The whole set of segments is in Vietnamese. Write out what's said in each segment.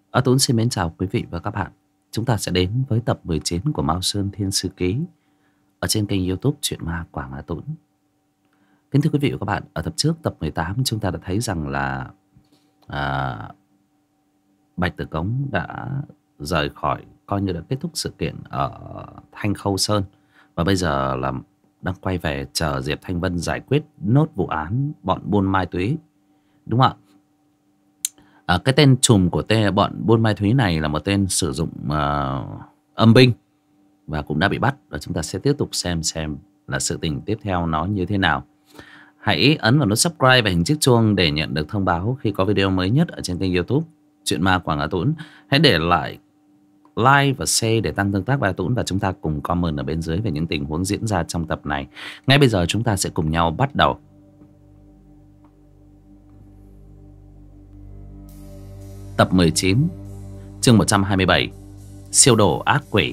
Tuấn xin mến chào quý vị và các bạn. Chúng ta sẽ đến với tập 19 của Mao Sơn Thiên Sư Ký ở trên kênh YouTube Chuyện Ma Quảng Hà Tuấn. Kính thưa quý vị và các bạn, ở tập trước, tập 18, chúng ta đã thấy rằng là Bạch Tử Cống đã rời khỏi, coi như đã kết thúc sự kiện ở Thanh Khâu Sơn, và bây giờ là đang quay về chờ Diệp Thanh Vân giải quyết nốt vụ án bọn buôn ma túy, đúng không ạ? Cái tên trùm của bọn buôn ma túy này là một tên sử dụng âm binh và cũng đã bị bắt, và chúng ta sẽ tiếp tục xem là sự tình tiếp theo nó như thế nào. Hãy ấn vào nút subscribe và hình chiếc chuông để nhận được thông báo khi có video mới nhất ở trên kênh YouTube Chuyện Ma Quảng Hà Tuấn. Hãy để lại like và share để tăng tương tác với Hà Tuấn, và chúng ta cùng comment ở bên dưới về những tình huống diễn ra trong tập này. Ngay bây giờ chúng ta sẽ cùng nhau bắt đầu. Tập 19, chương 127, Siêu độ ác quỷ.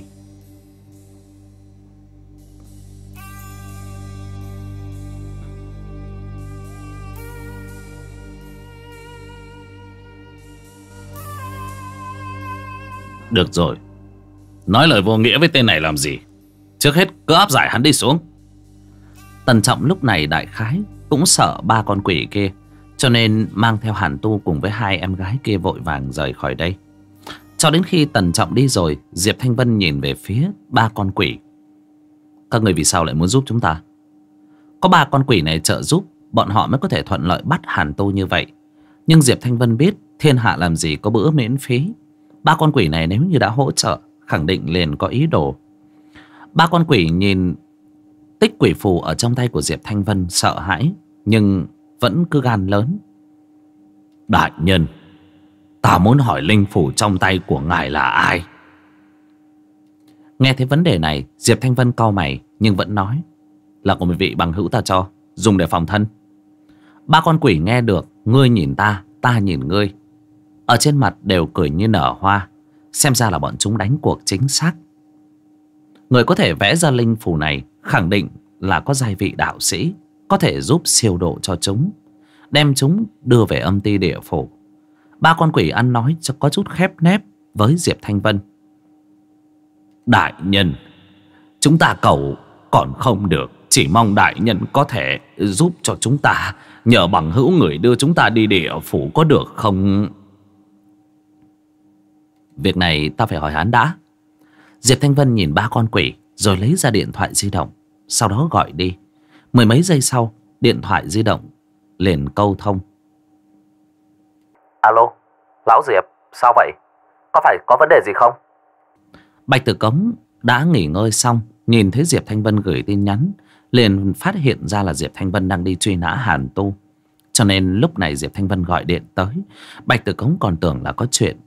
Được rồi, nói lời vô nghĩa với tên này làm gì? Trước hết cứ áp giải hắn đi xuống. Tần Trọng lúc này đại khái cũng sợ ba con quỷ kia, cho nên mang theo Hàn Tu cùng với hai em gái kia vội vàng rời khỏi đây. Cho đến khi Tần Trọng đi rồi, Diệp Thanh Vân nhìn về phía ba con quỷ. Các người vì sao lại muốn giúp chúng ta? Có ba con quỷ này trợ giúp, bọn họ mới có thể thuận lợi bắt Hàn Tu như vậy. Nhưng Diệp Thanh Vân biết thiên hạ làm gì có bữa miễn phí. Ba con quỷ này nếu như đã hỗ trợ, khẳng định liền có ý đồ. Ba con quỷ nhìn tích quỷ phù ở trong tay của Diệp Thanh Vân sợ hãi, nhưng vẫn cứ gan lớn. Đại nhân, ta muốn hỏi linh phủ trong tay của ngài là ai? Nghe thấy vấn đề này, Diệp Thanh Vân cau mày nhưng vẫn nói là của một vị bằng hữu ta cho, dùng để phòng thân. Ba con quỷ nghe được, ngươi nhìn ta, ta nhìn ngươi, ở trên mặt đều cười như nở hoa. Xem ra là bọn chúng đánh cuộc chính xác. Người có thể vẽ ra linh phù này khẳng định là có giai vị đạo sĩ, có thể giúp siêu độ cho chúng, đem chúng đưa về âm ti địa phủ. Ba con quỷ ăn nói cho có chút khép nép với Diệp Thanh Vân. Đại nhân, chúng ta cầu còn không được, chỉ mong đại nhân có thể giúp cho chúng ta, nhờ bằng hữu người đưa chúng ta đi địa phủ có được không? Việc này ta phải hỏi hắn đã. Diệp Thanh Vân nhìn ba con quỷ rồi lấy ra điện thoại di động, sau đó gọi đi. Mười mấy giây sau, điện thoại di động liền câu thông. Alo, lão Diệp, sao vậy? Có phải có vấn đề gì không? Bạch Tử Cống đã nghỉ ngơi xong, nhìn thấy Diệp Thanh Vân gửi tin nhắn, liền phát hiện ra là Diệp Thanh Vân đang đi truy nã Hàn Tu. Cho nên lúc này Diệp Thanh Vân gọi điện tới. Bạch Tử Cống còn tưởng là có chuyện.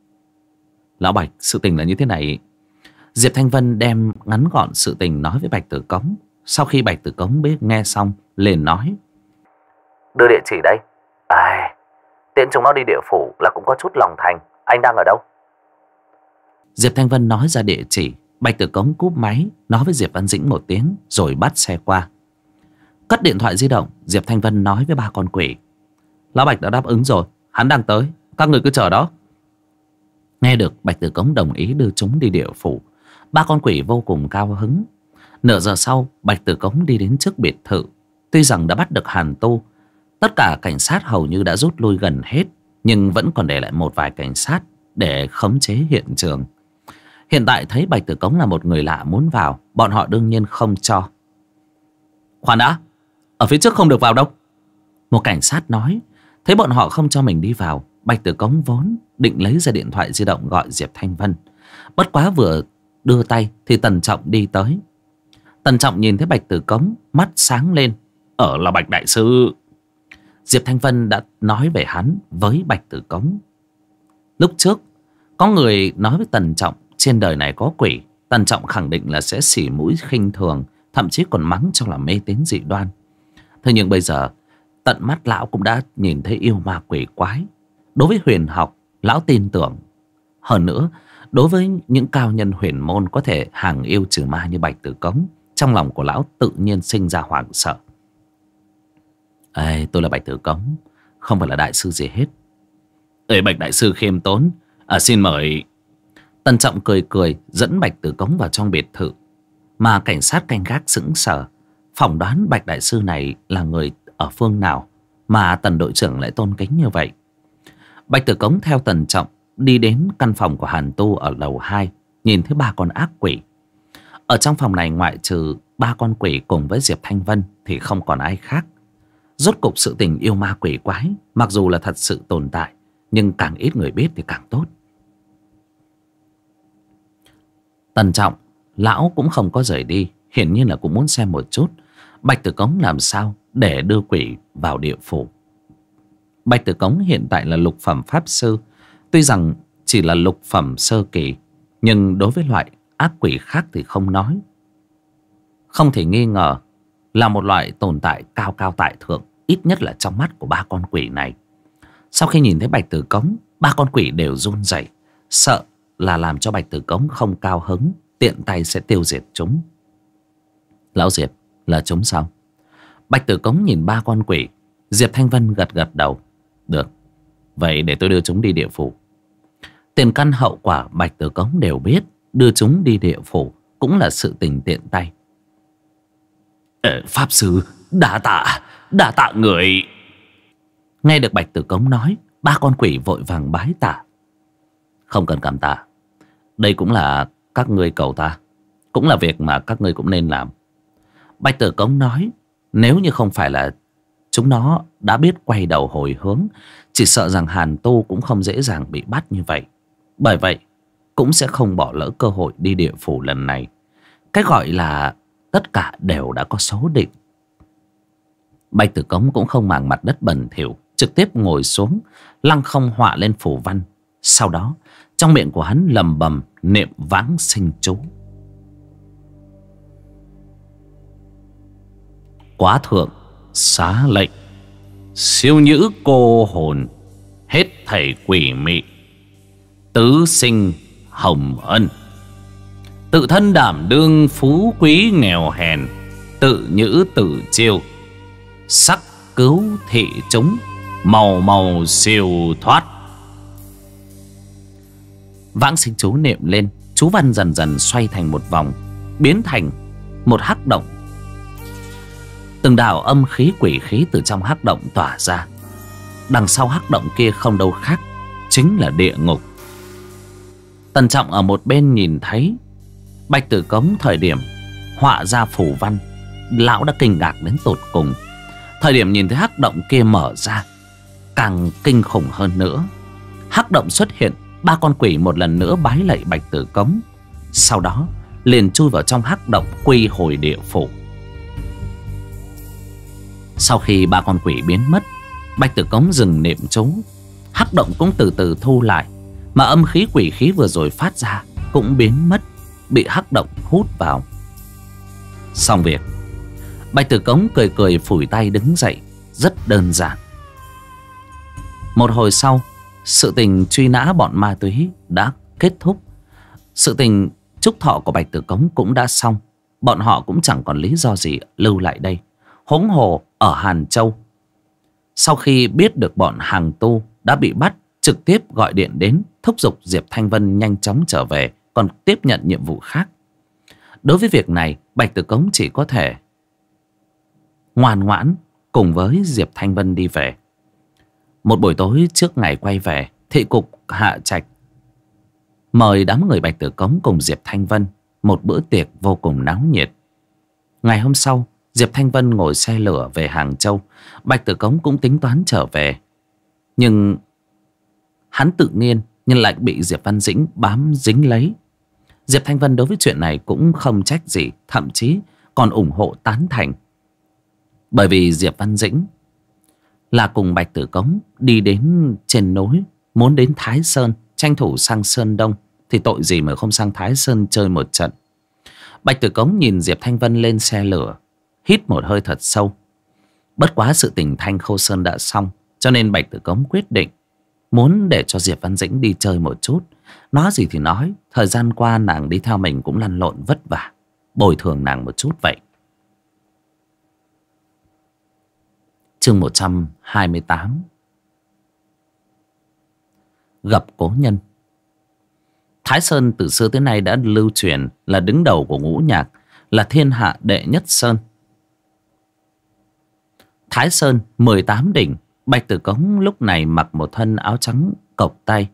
Lão Bạch, sự tình là như thế này. Diệp Thanh Vân đem ngắn gọn sự tình nói với Bạch Tử Cống. Sau khi Bạch Tử Cống biết nghe xong, liền nói. Đưa địa chỉ đây. Tiện chúng nó đi địa phủ là cũng có chút lòng thành. Anh đang ở đâu? Diệp Thanh Vân nói ra địa chỉ. Bạch Tử Cống cúp máy, nói với Diệp Văn Dĩnh một tiếng, rồi bắt xe qua. Cất điện thoại di động, Diệp Thanh Vân nói với ba con quỷ. Lão Bạch đã đáp ứng rồi, hắn đang tới, các người cứ chờ đó. Nghe được Bạch Tử Cống đồng ý đưa chúng đi địa phủ, ba con quỷ vô cùng cao hứng. Nửa giờ sau, Bạch Tử Cống đi đến trước biệt thự. Tuy rằng đã bắt được Hàn Tu, tất cả cảnh sát hầu như đã rút lui gần hết, nhưng vẫn còn để lại một vài cảnh sát để khống chế hiện trường. Hiện tại thấy Bạch Tử Cống là một người lạ muốn vào, bọn họ đương nhiên không cho. Khoan đã, ở phía trước không được vào đâu, một cảnh sát nói. Thấy bọn họ không cho mình đi vào, Bạch Tử Cống vốn định lấy ra điện thoại di động gọi Diệp Thanh Vân. Bất quá vừa đưa tay thì Tần Trọng đi tới. Tần Trọng nhìn thấy Bạch Tử Cống, mắt sáng lên. Là Bạch đại sư. Diệp Thanh Vân đã nói về hắn với Bạch Tử Cống. Lúc trước có người nói với Tần Trọng trên đời này có quỷ. Tần Trọng khẳng định là sẽ xỉ mũi khinh thường, thậm chí còn mắng cho là mê tín dị đoan. Thế nhưng bây giờ tận mắt lão cũng đã nhìn thấy yêu ma quỷ quái. Đối với huyền học, lão tin tưởng. Hơn nữa, đối với những cao nhân huyền môn có thể hàng yêu trừ ma như Bạch Tử Cống, trong lòng của lão tự nhiên sinh ra hoảng sợ. Tôi là Bạch Tử Cống, không phải là đại sư gì hết. Bạch đại sư khiêm tốn, Xin mời. Tân Trọng cười cười dẫn Bạch Tử Cống vào trong biệt thự. Mà cảnh sát canh gác sững sờ, phỏng đoán Bạch đại sư này là người ở phương nào mà Tần đội trưởng lại tôn kính như vậy. Bạch Tử Cống theo Tần Trọng đi đến căn phòng của Hàn Tu ở lầu 2, nhìn thấy 3 con ác quỷ. Ở trong phòng này ngoại trừ 3 con quỷ cùng với Diệp Thanh Vân thì không còn ai khác. Rốt cục sự tình yêu ma quỷ quái mặc dù là thật sự tồn tại, nhưng càng ít người biết thì càng tốt. Tần Trọng, lão cũng không có rời đi, hiển nhiên là cũng muốn xem một chút Bạch Tử Cống làm sao để đưa quỷ vào địa phủ. Bạch Tử Cống hiện tại là lục phẩm pháp sư. Tuy rằng chỉ là lục phẩm sơ kỳ, nhưng đối với loại ác quỷ khác thì không nói. Không thể nghi ngờ là một loại tồn tại cao cao tại thượng, ít nhất là trong mắt của 3 con quỷ này. Sau khi nhìn thấy Bạch Tử Cống, 3 con quỷ đều run rẩy, sợ là làm cho Bạch Tử Cống không cao hứng, tiện tay sẽ tiêu diệt chúng. Lão Diệp, là chúng sao? Bạch Tử Cống nhìn 3 con quỷ. Diệp Thanh Vân gật gật đầu. Được, vậy để tôi đưa chúng đi địa phủ. Tiền căn hậu quả Bạch Tử Cống đều biết, đưa chúng đi địa phủ cũng là sự tình tiện tay. Pháp sư, đa tạ người. Nghe được Bạch Tử Cống nói, 3 con quỷ vội vàng bái tạ. Không cần cảm tạ, đây cũng là các ngươi cầu ta, cũng là việc mà các ngươi cũng nên làm. Bạch Tử Cống nói, nếu như không phải là chúng nó đã biết quay đầu hồi hướng, chỉ sợ rằng Hàn Tu cũng không dễ dàng bị bắt như vậy. Bởi vậy cũng sẽ không bỏ lỡ cơ hội đi địa phủ lần này. Cái gọi là tất cả đều đã có số định. Bạch Tử Cống cũng không màng mặt đất bẩn thỉu, trực tiếp ngồi xuống, lăng không họa lên phù văn. Sau đó trong miệng của hắn lầm bầm niệm vãng sinh chú. Quá thượng xá lệnh, siêu nhữ cô hồn, hết thảy quỷ mị, tứ sinh hồng ân. Tự thân đảm đương phú quý nghèo hèn, tự nhữ tự chiêu, sắc cứu thị chúng, màu màu siêu thoát. Vãng sinh chú niệm lên, chú văn dần dần xoay thành một vòng, biến thành một hắc động. Từng đạo âm khí quỷ khí từ trong hắc động tỏa ra. Đằng sau hắc động kia không đâu khác, chính là địa ngục. Tần Trọng ở một bên nhìn thấy Bạch Tử Cống thời điểm họa ra phù văn, lão đã kinh ngạc đến tột cùng. Thời điểm nhìn thấy hắc động kia mở ra, càng kinh khủng hơn nữa. Hắc động xuất hiện, 3 con quỷ một lần nữa bái lạy Bạch Tử Cống, sau đó liền chui vào trong hắc động quy hồi địa phủ. Sau khi 3 con quỷ biến mất, Bạch Tử Cống dừng niệm chú, hắc động cũng từ từ thu lại, mà âm khí quỷ khí vừa rồi phát ra cũng biến mất, bị hắc động hút vào. Xong việc, Bạch Tử Cống cười cười phủi tay đứng dậy. Rất đơn giản. Một hồi sau, sự tình truy nã bọn ma túy đã kết thúc. Sự tình chúc thọ của Bạch Tử Cống cũng đã xong. Bọn họ cũng chẳng còn lý do gì lưu lại đây. Huống hồ ở Hàn Châu, sau khi biết được bọn Hàng Tu đã bị bắt, trực tiếp gọi điện đến thúc giục Diệp Thanh Vân nhanh chóng trở về, còn tiếp nhận nhiệm vụ khác. Đối với việc này, Bạch Tử Cống chỉ có thể ngoan ngoãn cùng với Diệp Thanh Vân đi về. Một buổi tối trước ngày quay về, thị cục Hạ Trạch mời đám người Bạch Tử Cống cùng Diệp Thanh Vân một bữa tiệc vô cùng náo nhiệt. Ngày hôm sau, Diệp Thanh Vân ngồi xe lửa về Hàng Châu. Bạch Tử Cống cũng tính toán trở về, nhưng hắn tự nhiên nhưng lại bị Diệp Văn Dĩnh bám dính lấy. Diệp Thanh Vân đối với chuyện này cũng không trách gì, thậm chí còn ủng hộ tán thành. Bởi vì Diệp Văn Dĩnh là cùng Bạch Tử Cống đi đến trên núi, muốn đến Thái Sơn, tranh thủ sang Sơn Đông, thì tội gì mà không sang Thái Sơn chơi một trận. Bạch Tử Cống nhìn Diệp Thanh Vân lên xe lửa, hít một hơi thật sâu. Bất quá sự tình Thanh Khâu Sơn đã xong, cho nên Bạch Tử Cống quyết định muốn để cho Diệp Văn Dĩnh đi chơi một chút. Nói gì thì nói, thời gian qua nàng đi theo mình cũng lăn lộn vất vả, bồi thường nàng một chút vậy. Chương 128. Gặp cố nhân. Thái Sơn từ xưa tới nay đã lưu truyền là đứng đầu của ngũ nhạc, là thiên hạ đệ nhất sơn. Thái Sơn 18 đỉnh. Bạch Tử Cống lúc này mặc một thân áo trắng cộc tay,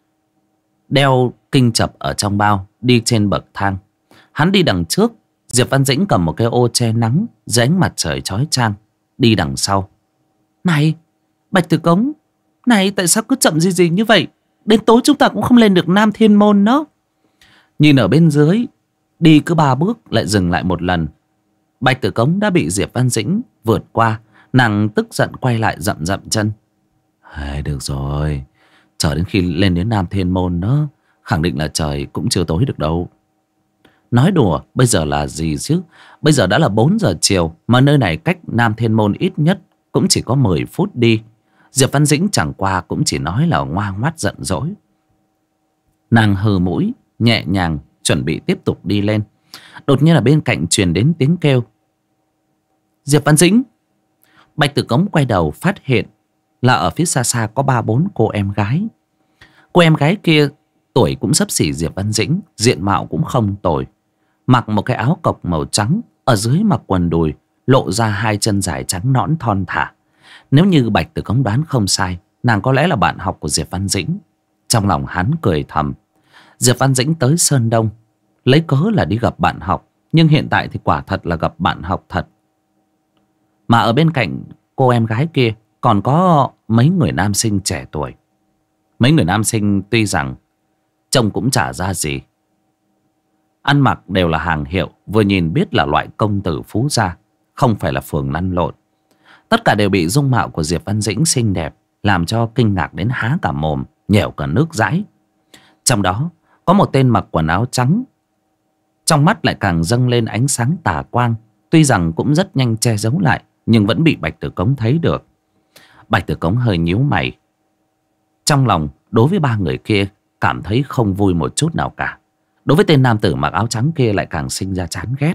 đeo kinh chập ở trong bao, đi trên bậc thang. Hắn đi đằng trước, Diệp Văn Dĩnh cầm một cái ô che nắng dưới ánh mặt trời chói chang, đi đằng sau. Này Bạch Tử Cống, này tại sao cứ chậm gì như vậy? Đến tối chúng ta cũng không lên được Nam Thiên Môn nữa. Nhìn ở bên dưới, đi cứ 3 bước lại dừng lại một lần. Bạch Tử Cống đã bị Diệp Văn Dĩnh vượt qua. Nàng tức giận quay lại dậm dậm chân. Được rồi, chờ đến khi lên đến Nam Thiên Môn nữa, khẳng định là trời cũng chưa tối được đâu. Nói đùa, bây giờ là gì chứ? Bây giờ đã là 4 giờ chiều, mà nơi này cách Nam Thiên Môn ít nhất cũng chỉ có 10 phút đi. Diệp Văn Dĩnh chẳng qua cũng chỉ nói là ngoa ngoắt giận dỗi. Nàng hừ mũi, nhẹ nhàng chuẩn bị tiếp tục đi lên. Đột nhiên ở bên cạnh truyền đến tiếng kêu. Diệp Văn Dĩnh! Bạch Tử Cống quay đầu phát hiện là ở phía xa xa có 3-4 cô em gái. Cô em gái kia tuổi cũng xấp xỉ Diệp Văn Dĩnh, diện mạo cũng không tồi, mặc một cái áo cộc màu trắng, ở dưới mặc quần đùi, lộ ra 2 chân dài trắng nõn thon thả. Nếu như Bạch Tử Cống đoán không sai, nàng có lẽ là bạn học của Diệp Văn Dĩnh. Trong lòng hắn cười thầm. Diệp Văn Dĩnh tới Sơn Đông lấy cớ là đi gặp bạn học, nhưng hiện tại thì quả thật là gặp bạn học thật. Mà ở bên cạnh cô em gái kia còn có mấy người nam sinh trẻ tuổi. Mấy người nam sinh tuy rằng trông cũng chả ra gì, ăn mặc đều là hàng hiệu, vừa nhìn biết là loại công tử phú gia, không phải là phường lăn lộn. Tất cả đều bị dung mạo của Diệp Văn Dĩnh xinh đẹp làm cho kinh ngạc đến há cả mồm, nhẻo cả nước dãi. Trong đó có một tên mặc quần áo trắng, trong mắt lại càng dâng lên ánh sáng tà quang. Tuy rằng cũng rất nhanh che giấu lại, nhưng vẫn bị Bạch Tử Cống thấy được. Bạch Tử Cống hơi nhíu mày. Trong lòng đối với 3 người kia cảm thấy không vui một chút nào cả. Đối với tên nam tử mặc áo trắng kia lại càng sinh ra chán ghét.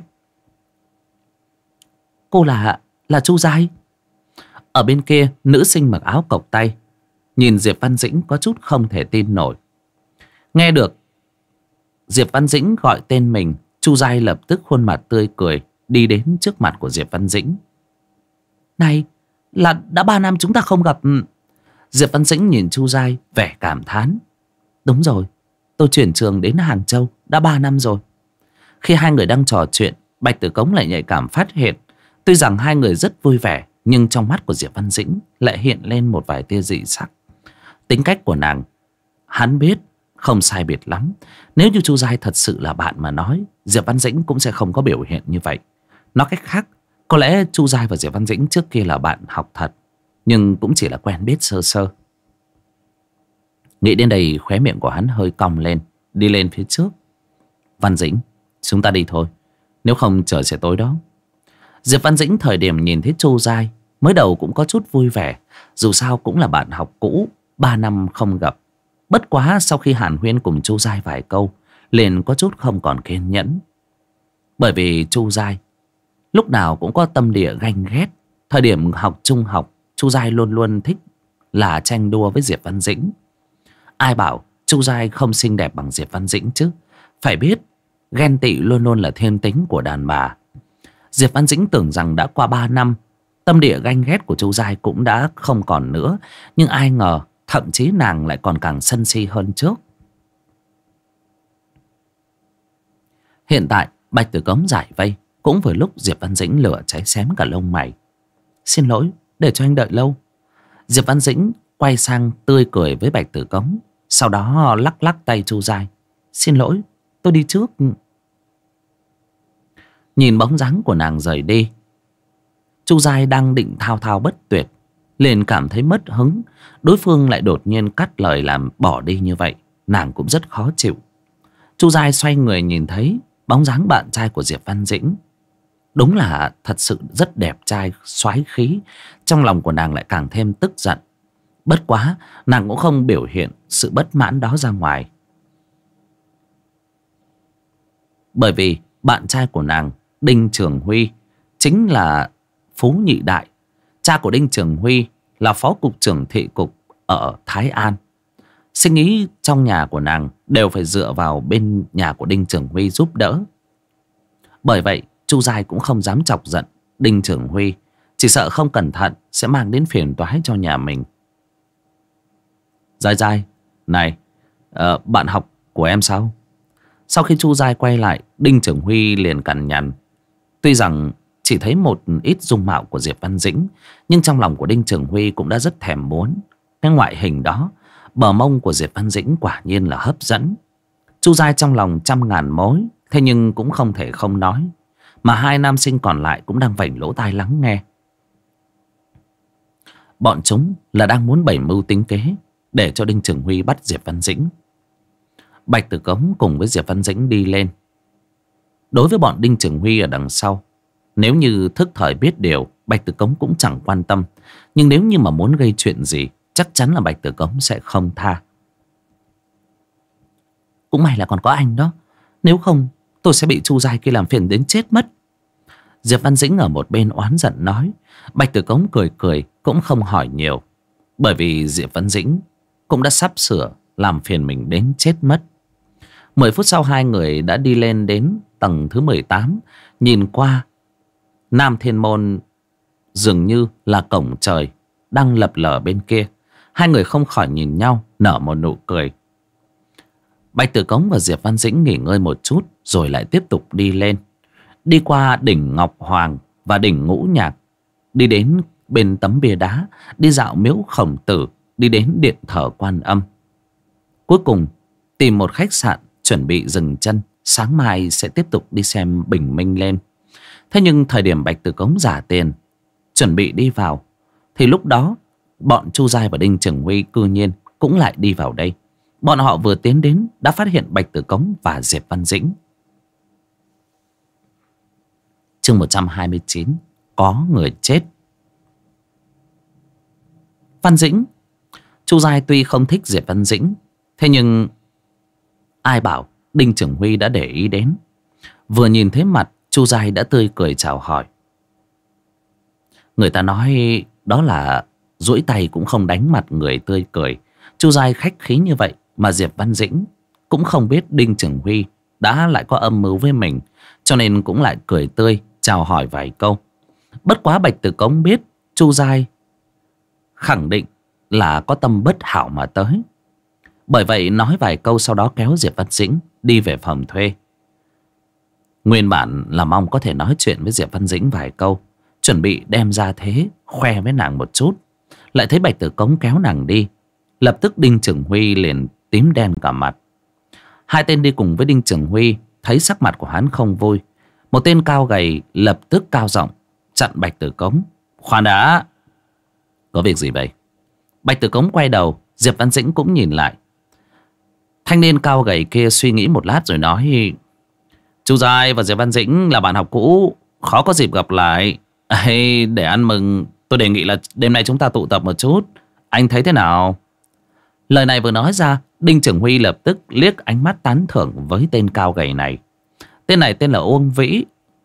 Cô là Chu Giai. Ở bên kia, nữ sinh mặc áo cộc tay nhìn Diệp Văn Dĩnh có chút không thể tin nổi. Nghe được Diệp Văn Dĩnh gọi tên mình, Chu Giai lập tức khuôn mặt tươi cười đi đến trước mặt của Diệp Văn Dĩnh. Này, là đã 3 năm chúng ta không gặp. Diệp Văn Dĩnh nhìn Chu Giai vẻ cảm thán. Đúng rồi, tôi chuyển trường đến Hàng Châu đã 3 năm rồi. Khi hai người đang trò chuyện, Bạch Tử Cống lại nhạy cảm phát hiện, tuy rằng hai người rất vui vẻ, nhưng trong mắt của Diệp Văn Dĩnh lại hiện lên một vài tia dị sắc. Tính cách của nàng hắn biết không sai biệt lắm. Nếu như Chu Giai thật sự là bạn mà nói, Diệp Văn Dĩnh cũng sẽ không có biểu hiện như vậy. Nói cách khác, có lẽ Chu Giai và Diệp Văn Dĩnh trước kia là bạn học thật, nhưng cũng chỉ là quen biết sơ sơ. Nghĩ đến đây, khóe miệng của hắn hơi cong lên, đi lên phía trước. Văn Dĩnh, chúng ta đi thôi, nếu không trời sẽ tối đó. Diệp Văn Dĩnh thời điểm nhìn thấy Chu Giai, mới đầu cũng có chút vui vẻ. Dù sao cũng là bạn học cũ, 3 năm không gặp. Bất quá sau khi hàn huyên cùng Chu Giai vài câu, liền có chút không còn kiên nhẫn. Bởi vì Chu Giai lúc nào cũng có tâm địa ganh ghét. Thời điểm học trung học, Chu Giai luôn luôn thích là tranh đua với Diệp Văn Dĩnh. Ai bảo Chu Giai không xinh đẹp bằng Diệp Văn Dĩnh chứ? Phải biết, ghen tị luôn luôn là thiên tính của đàn bà. Diệp Văn Dĩnh tưởng rằng đã qua 3 năm, tâm địa ganh ghét của Chu Giai cũng đã không còn nữa. Nhưng ai ngờ, thậm chí nàng lại còn càng sân si hơn trước. Hiện tại, Bạch Tử Cống giải vây, cũng vừa lúc Diệp Văn Dĩnh lửa cháy xém cả lông mày. Xin lỗi, để cho anh đợi lâu. Diệp Văn Dĩnh quay sang tươi cười với Bạch Tử Cống, sau đó lắc lắc tay Chu Giai. Xin lỗi, tôi đi trước. Nhìn bóng dáng của nàng rời đi, Chu Giai đang định thao thao bất tuyệt, liền cảm thấy mất hứng. Đối phương lại đột nhiên cắt lời làm bỏ đi như vậy, nàng cũng rất khó chịu. Chu Giai xoay người nhìn thấy bóng dáng bạn trai của Diệp Văn Dĩnh. Đúng là thật sự rất đẹp trai, soái khí. Trong lòng của nàng lại càng thêm tức giận. Bất quá, nàng cũng không biểu hiện sự bất mãn đó ra ngoài. Bởi vì bạn trai của nàng, Đinh Trường Huy, chính là Phú Nhị Đại. Cha của Đinh Trường Huy là phó cục trưởng thị cục ở Thái An. Sinh ý trong nhà của nàng đều phải dựa vào bên nhà của Đinh Trường Huy giúp đỡ. Bởi vậy Chu Giai cũng không dám chọc giận Đinh Trường Huy, chỉ sợ không cẩn thận sẽ mang đến phiền toái cho nhà mình. Giai Giai, này, bạn học của em sao? Sau khi Chu Giai quay lại, Đinh Trường Huy liền cằn nhằn. Tuy rằng chỉ thấy một ít dung mạo của Diệp Văn Dĩnh, nhưng trong lòng của Đinh Trường Huy cũng đã rất thèm muốn cái ngoại hình đó. Bờ mông của Diệp Văn Dĩnh quả nhiên là hấp dẫn. Chu Giai trong lòng trăm ngàn mối, thế nhưng cũng không thể không nói. Mà hai nam sinh còn lại cũng đang vểnh lỗ tai lắng nghe. Bọn chúng là đang muốn bày mưu tính kế để cho Đinh Trường Huy bắt Diệp Văn Dĩnh. Bạch Tử Cống cùng với Diệp Văn Dĩnh đi lên. Đối với bọn Đinh Trường Huy ở đằng sau, nếu như thức thời biết điều, Bạch Tử Cống cũng chẳng quan tâm. Nhưng nếu như mà muốn gây chuyện gì, chắc chắn là Bạch Tử Cống sẽ không tha. Cũng may là còn có anh đó, nếu không tôi sẽ bị Chu Giai kia làm phiền đến chết mất. Diệp Văn Dĩnh ở một bên oán giận nói. Bạch Tử Cống cười cười cũng không hỏi nhiều, bởi vì Diệp Văn Dĩnh cũng đã sắp sửa làm phiền mình đến chết mất. 10 phút sau hai người đã đi lên đến tầng thứ 18. Nhìn qua, Nam Thiên Môn dường như là cổng trời đang lập lờ bên kia. Hai người không khỏi nhìn nhau, nở một nụ cười. Bạch Tử Cống và Diệp Văn Dĩnh nghỉ ngơi một chút rồi lại tiếp tục đi lên. Đi qua đỉnh Ngọc Hoàng và đỉnh Ngũ Nhạc, đi đến bên tấm bia đá, đi dạo miếu Khổng Tử, đi đến điện thờ Quan Âm. Cuối cùng tìm một khách sạn chuẩn bị dừng chân, sáng mai sẽ tiếp tục đi xem bình minh lên. Thế nhưng thời điểm Bạch Tử Cống giả tiền chuẩn bị đi vào, thì lúc đó bọn Chu Giai và Đinh Trường Huy cư nhiên cũng lại đi vào đây. Bọn họ vừa tiến đến đã phát hiện Bạch Tử Cống và Diệp Văn Dĩnh. Chương 129, có người chết. Văn Dĩnh, Chu Giai tuy không thích Diệp Văn Dĩnh, thế nhưng ai bảo Đinh Trường Huy đã để ý đến. Vừa nhìn thấy mặt, Chu Giai đã tươi cười chào hỏi. Người ta nói đó là duỗi tay cũng không đánh mặt người tươi cười. Chu Giai khách khí như vậy mà Diệp Văn Dĩnh cũng không biết Đinh Trường Huy đã lại có âm mưu với mình, cho nên cũng lại cười tươi chào hỏi vài câu. Bất quá Bạch Tử Cống biết Chu Giai khẳng định là có tâm bất hảo mà tới. Bởi vậy nói vài câu sau đó kéo Diệp Văn Dĩnh đi về phòng thuê. Nguyên bản là mong có thể nói chuyện với Diệp Văn Dĩnh vài câu, chuẩn bị đem ra thế khoe với nàng một chút. Lại thấy Bạch Tử Cống kéo nàng đi, lập tức Đinh Trường Huy liền tím đen cả mặt. Hai tên đi cùng với Đinh Trường Huy thấy sắc mặt của hắn không vui. Một tên cao gầy lập tức cao giọng chặn Bạch Tử Cống. Khoan đã, có việc gì vậy? Bạch Tử Cống quay đầu, Diệp Văn Dĩnh cũng nhìn lại. Thanh niên cao gầy kia suy nghĩ một lát rồi nói: Chu Giai và Diệp Văn Dĩnh là bạn học cũ, khó có dịp gặp lại. Để ăn mừng, tôi đề nghị là đêm nay chúng ta tụ tập một chút. Anh thấy thế nào? Lời này vừa nói ra, Đinh Trường Huy lập tức liếc ánh mắt tán thưởng với tên cao gầy này. Tên này tên là Uông Vĩ,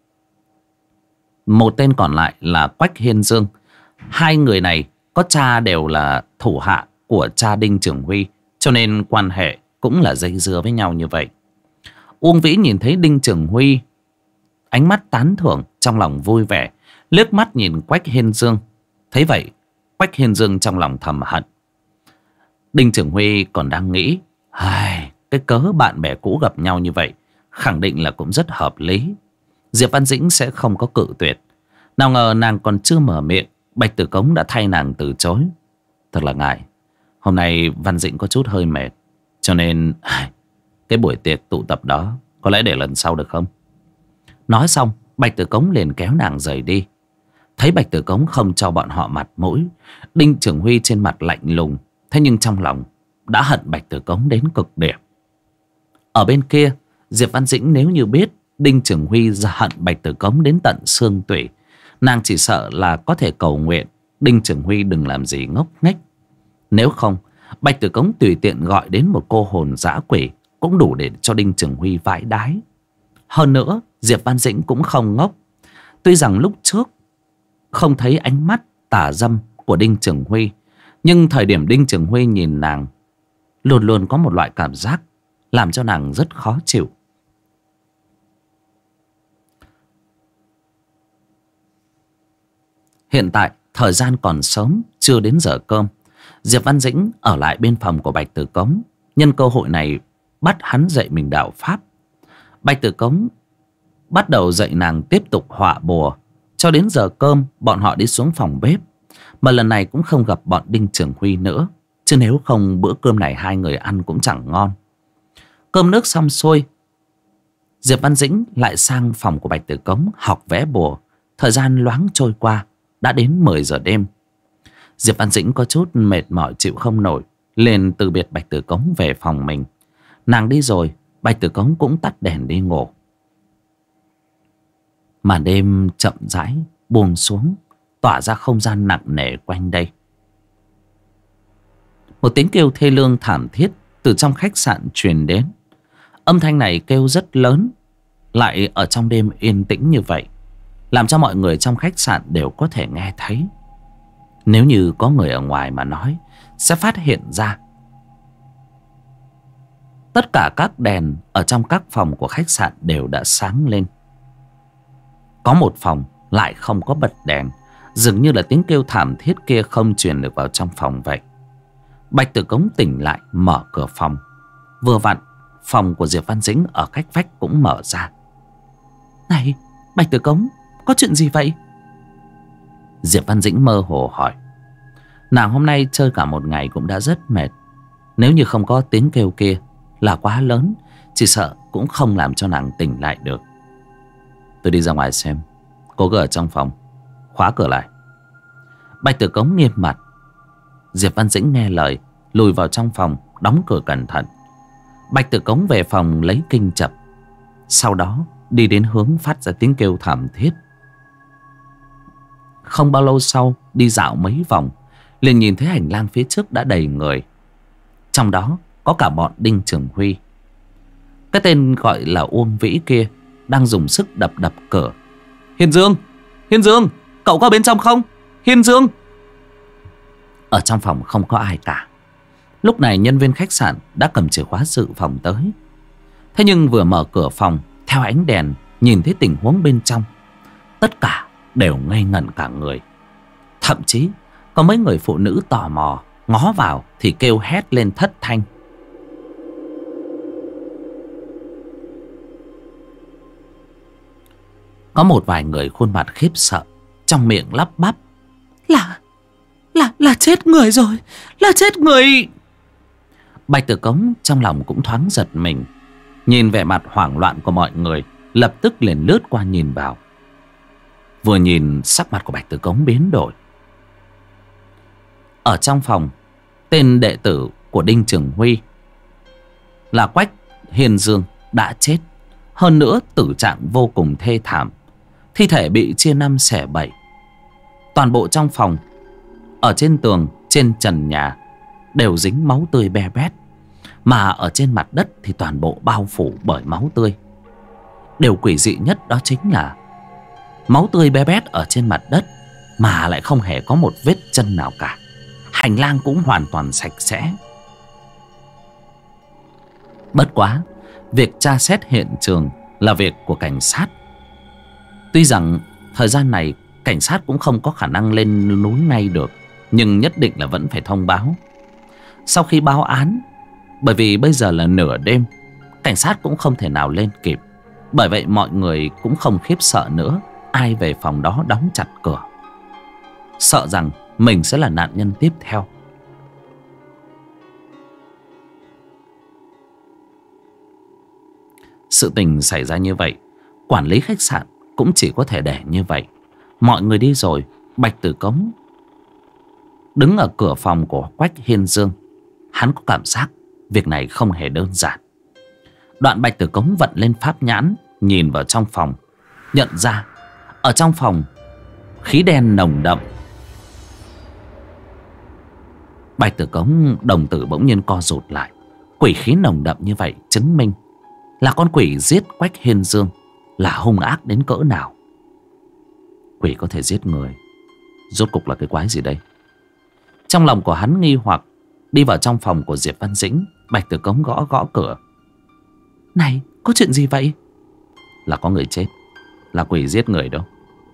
một tên còn lại là Quách Hiên Dương. Hai người này có cha đều là thủ hạ của cha Đinh Trường Huy, cho nên quan hệ cũng là dây dưa với nhau như vậy. Uông Vĩ nhìn thấy Đinh Trường Huy, ánh mắt tán thưởng, trong lòng vui vẻ, liếc mắt nhìn Quách Hiên Dương. Thấy vậy, Quách Hiên Dương trong lòng thầm hận. Đinh Trường Huy còn đang nghĩ, cái cớ bạn bè cũ gặp nhau như vậy khẳng định là cũng rất hợp lý. Diệp Văn Dĩnh sẽ không có cự tuyệt. Nào ngờ nàng còn chưa mở miệng, Bạch Tử Cống đã thay nàng từ chối. Thật là ngại, hôm nay Văn Dĩnh có chút hơi mệt, cho nên cái buổi tiệc tụ tập đó có lẽ để lần sau được không? Nói xong, Bạch Tử Cống liền kéo nàng rời đi. Thấy Bạch Tử Cống không cho bọn họ mặt mũi, Đinh Trường Huy trên mặt lạnh lùng, thế nhưng trong lòng đã hận Bạch Tử Cống đến cực điểm. Ở bên kia, Diệp Văn Dĩnh nếu như biết Đinh Trường Huy hận Bạch Tử Cống đến tận xương tủy, nàng chỉ sợ là có thể cầu nguyện Đinh Trường Huy đừng làm gì ngốc nghếch. Nếu không, Bạch Tử Cống tùy tiện gọi đến một cô hồn dã quỷ cũng đủ để cho Đinh Trường Huy vãi đái. Hơn nữa, Diệp Văn Dĩnh cũng không ngốc. Tuy rằng lúc trước không thấy ánh mắt tà dâm của Đinh Trường Huy, nhưng thời điểm Đinh Trường Huy nhìn nàng luôn luôn có một loại cảm giác làm cho nàng rất khó chịu. Hiện tại thời gian còn sớm, chưa đến giờ cơm. Diệp Văn Dĩnh ở lại bên phòng của Bạch Tử Cống, nhân cơ hội này bắt hắn dạy mình đạo pháp. Bạch Tử Cống bắt đầu dạy nàng tiếp tục họa bùa. Cho đến giờ cơm, bọn họ đi xuống phòng bếp, mà lần này cũng không gặp bọn Đinh Trường Huy nữa, chứ nếu không bữa cơm này hai người ăn cũng chẳng ngon. Cơm nước xong xuôi, Diệp Văn Dĩnh lại sang phòng của Bạch Tử Cống học vẽ bùa. Thời gian loáng trôi qua, đã đến 10 giờ đêm. Diệp Văn Dĩnh có chút mệt mỏi chịu không nổi, liền từ biệt Bạch Tử Cống về phòng mình. Nàng đi rồi, Bạch Tử Cống cũng tắt đèn đi ngủ. Màn đêm chậm rãi buông xuống, tỏa ra không gian nặng nề quanh đây. Một tiếng kêu thê lương thảm thiết từ trong khách sạn truyền đến. Âm thanh này kêu rất lớn, lại ở trong đêm yên tĩnh như vậy, làm cho mọi người trong khách sạn đều có thể nghe thấy. Nếu như có người ở ngoài mà nói, sẽ phát hiện ra. Tất cả các đèn ở trong các phòng của khách sạn đều đã sáng lên. Có một phòng lại không có bật đèn, dường như là tiếng kêu thảm thiết kia không truyền được vào trong phòng vậy. Bạch Tử Cống tỉnh lại, mở cửa phòng. Vừa vặn phòng của Diệp Văn Dĩnh ở cách vách cũng mở ra. Này, Bạch Tử Cống, có chuyện gì vậy? Diệp Văn Dĩnh mơ hồ hỏi. Nàng hôm nay chơi cả một ngày cũng đã rất mệt. Nếu như không có tiếng kêu kia là quá lớn, chỉ sợ cũng không làm cho nàng tỉnh lại được. Tôi đi ra ngoài xem. Cô cứ ở trong phòng, khóa cửa lại. Bạch Tử Cống nghiêm mặt. Diệp Văn Dĩnh nghe lời, lùi vào trong phòng, đóng cửa cẩn thận. Bạch Tử Cống về phòng lấy kinh chập, sau đó đi đến hướng phát ra tiếng kêu thảm thiết. Không bao lâu sau, đi dạo mấy vòng, liền nhìn thấy hành lang phía trước đã đầy người. Trong đó có cả bọn Đinh Trường Huy. Cái tên gọi là Uông Vĩ kia đang dùng sức đập cửa. Hiên Dương! Hiên Dương! Cậu có bên trong không? Hiên Dương! Ở trong phòng không có ai cả. Lúc này nhân viên khách sạn đã cầm chìa khóa dự phòng tới. Thế nhưng vừa mở cửa phòng, theo ánh đèn nhìn thấy tình huống bên trong, tất cả đều ngây ngẩn cả người. Thậm chí có mấy người phụ nữ tò mò ngó vào thì kêu hét lên thất thanh. Có một vài người khuôn mặt khiếp sợ, trong miệng lắp bắp. Là chết người rồi, là chết người. Bạch Tử Cống trong lòng cũng thoáng giật mình. Nhìn vẻ mặt hoảng loạn của mọi người, lập tức liền lướt qua nhìn vào. Vừa nhìn, sắc mặt của Bạch Tử Cống biến đổi. Ở trong phòng, tên đệ tử của Đinh Trường Huy là Quách Hiên Dương đã chết. Hơn nữa tử trạng vô cùng thê thảm, thi thể bị chia năm xẻ bảy. Toàn bộ trong phòng, ở trên tường, trên trần nhà đều dính máu tươi be bét, mà ở trên mặt đất thì toàn bộ bao phủ bởi máu tươi. Điều quỷ dị nhất đó chính là máu tươi be bét ở trên mặt đất mà lại không hề có một vết chân nào cả. Hành lang cũng hoàn toàn sạch sẽ. Bất quá, việc tra xét hiện trường là việc của cảnh sát. Tuy rằng thời gian này cảnh sát cũng không có khả năng lên núi ngay được, nhưng nhất định là vẫn phải thông báo. Sau khi báo án, bởi vì bây giờ là nửa đêm, cảnh sát cũng không thể nào lên kịp. Bởi vậy mọi người cũng không khiếp sợ nữa. Ai về phòng đó đóng chặt cửa, sợ rằng mình sẽ là nạn nhân tiếp theo. Sự tình xảy ra như vậy, quản lý khách sạn cũng chỉ có thể để như vậy. Mọi người đi rồi, Bạch Tử Cống đứng ở cửa phòng của Quách Hiên Dương. Hắn có cảm giác việc này không hề đơn giản. Đoạn Bạch Tử Cống vận lên pháp nhãn, nhìn vào trong phòng, nhận ra ở trong phòng khí đen nồng đậm. Bạch Tử Cống đồng tử bỗng nhiên co rụt lại. Quỷ khí nồng đậm như vậy chứng minh là con quỷ giết Quách Hiên Dương là hung ác đến cỡ nào. Quỷ có thể giết người, rốt cục là cái quái gì đây? Trong lòng của hắn nghi hoặc, đi vào trong phòng của Diệp Văn Dĩnh. Bạch Tử Cống gõ gõ cửa. Này, có chuyện gì vậy? Là có người chết, là quỷ giết người đó.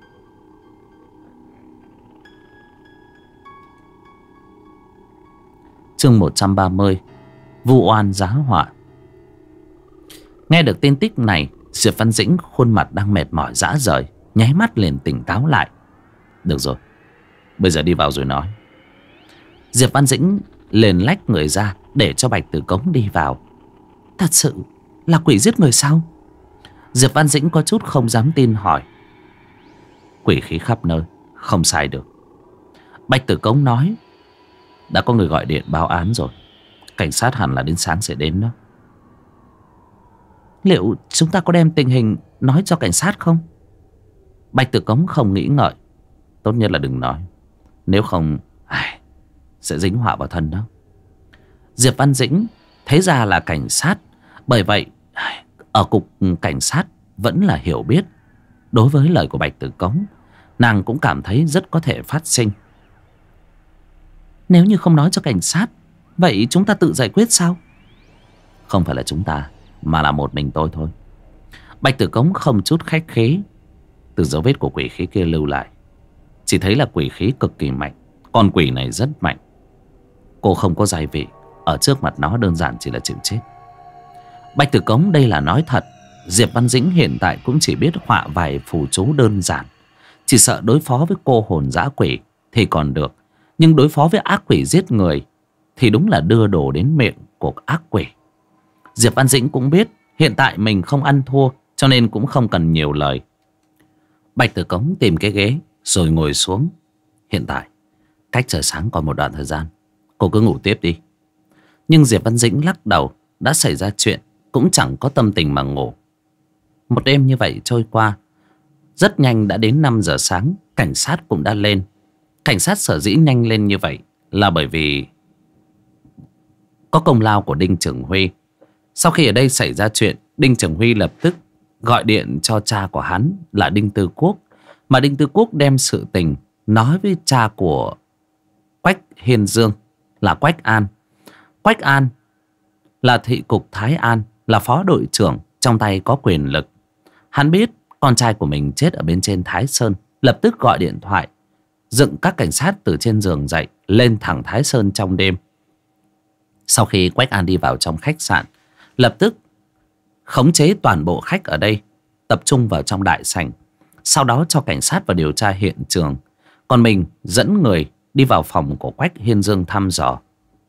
Chương 130, vu oan giá họa. Nghe được tin tức này, Diệp Văn Dĩnh khuôn mặt đang mệt mỏi rã rời, nháy mắt liền tỉnh táo lại. Được rồi, bây giờ đi vào rồi nói. Diệp Văn Dĩnh liền lách người ra để cho Bạch Tử Cống đi vào. Thật sự là quỷ giết người sao? Diệp Văn Dĩnh có chút không dám tin hỏi. Quỷ khí khắp nơi, không sai được. Bạch Tử Cống nói. Đã có người gọi điện báo án rồi. Cảnh sát hẳn là đến sáng sẽ đến đó. Liệu chúng ta có đem tình hình nói cho cảnh sát không? Bạch Tử Cống không nghĩ ngợi. Tốt nhất là đừng nói. Nếu không sẽ dính họa vào thân đó. Diệp Văn Dĩnh thấy ra là cảnh sát. Bởi vậy ở cục cảnh sát vẫn là hiểu biết. Đối với lời của Bạch Tử Cống, nàng cũng cảm thấy rất có thể phát sinh. Nếu như không nói cho cảnh sát, vậy chúng ta tự giải quyết sao? Không phải là chúng ta, mà là một mình tôi thôi. Bạch Tử Cống không chút khách khí. Từ dấu vết của quỷ khí kia lưu lại, chỉ thấy là quỷ khí cực kỳ mạnh. Con quỷ này rất mạnh. Cô không có gia vị, ở trước mặt nó đơn giản chỉ là chịu chết. Bạch Tử Cống đây là nói thật. Diệp Văn Dĩnh hiện tại cũng chỉ biết họa vài phù chú đơn giản. Chỉ sợ đối phó với cô hồn dã quỷ thì còn được, nhưng đối phó với ác quỷ giết người thì đúng là đưa đồ đến miệng của ác quỷ. Diệp Văn Dĩnh cũng biết hiện tại mình không ăn thua, cho nên cũng không cần nhiều lời. Bạch Tử Cống tìm cái ghế rồi ngồi xuống. Hiện tại cách trời sáng còn một đoạn thời gian, cô cứ ngủ tiếp đi. Nhưng Diệp Văn Dĩnh lắc đầu. Đã xảy ra chuyện, cũng chẳng có tâm tình mà ngủ. Một đêm như vậy trôi qua. Rất nhanh đã đến 5 giờ sáng. Cảnh sát cũng đã lên. Cảnh sát sở dĩ nhanh lên như vậy là bởi vì có công lao của Đinh Trường Huy. Sau khi ở đây xảy ra chuyện, Đinh Trường Huy lập tức gọi điện cho cha của hắn là Đinh Tư Quốc. Mà Đinh Tư Quốc đem sự tình nói với cha của Quách Hiên Dương là Quách An. Quách An là thị cục Thái An, là phó đội trưởng, trong tay có quyền lực. Hắn biết con trai của mình chết ở bên trên Thái Sơn, lập tức gọi điện thoại dựng các cảnh sát từ trên giường dậy lên thẳng Thái Sơn trong đêm. Sau khi Quách An đi vào trong khách sạn, lập tức khống chế toàn bộ khách ở đây, tập trung vào trong đại sảnh. Sau đó cho cảnh sát vào điều tra hiện trường. Còn mình dẫn người đi vào phòng của Quách Hiên Dương thăm dò.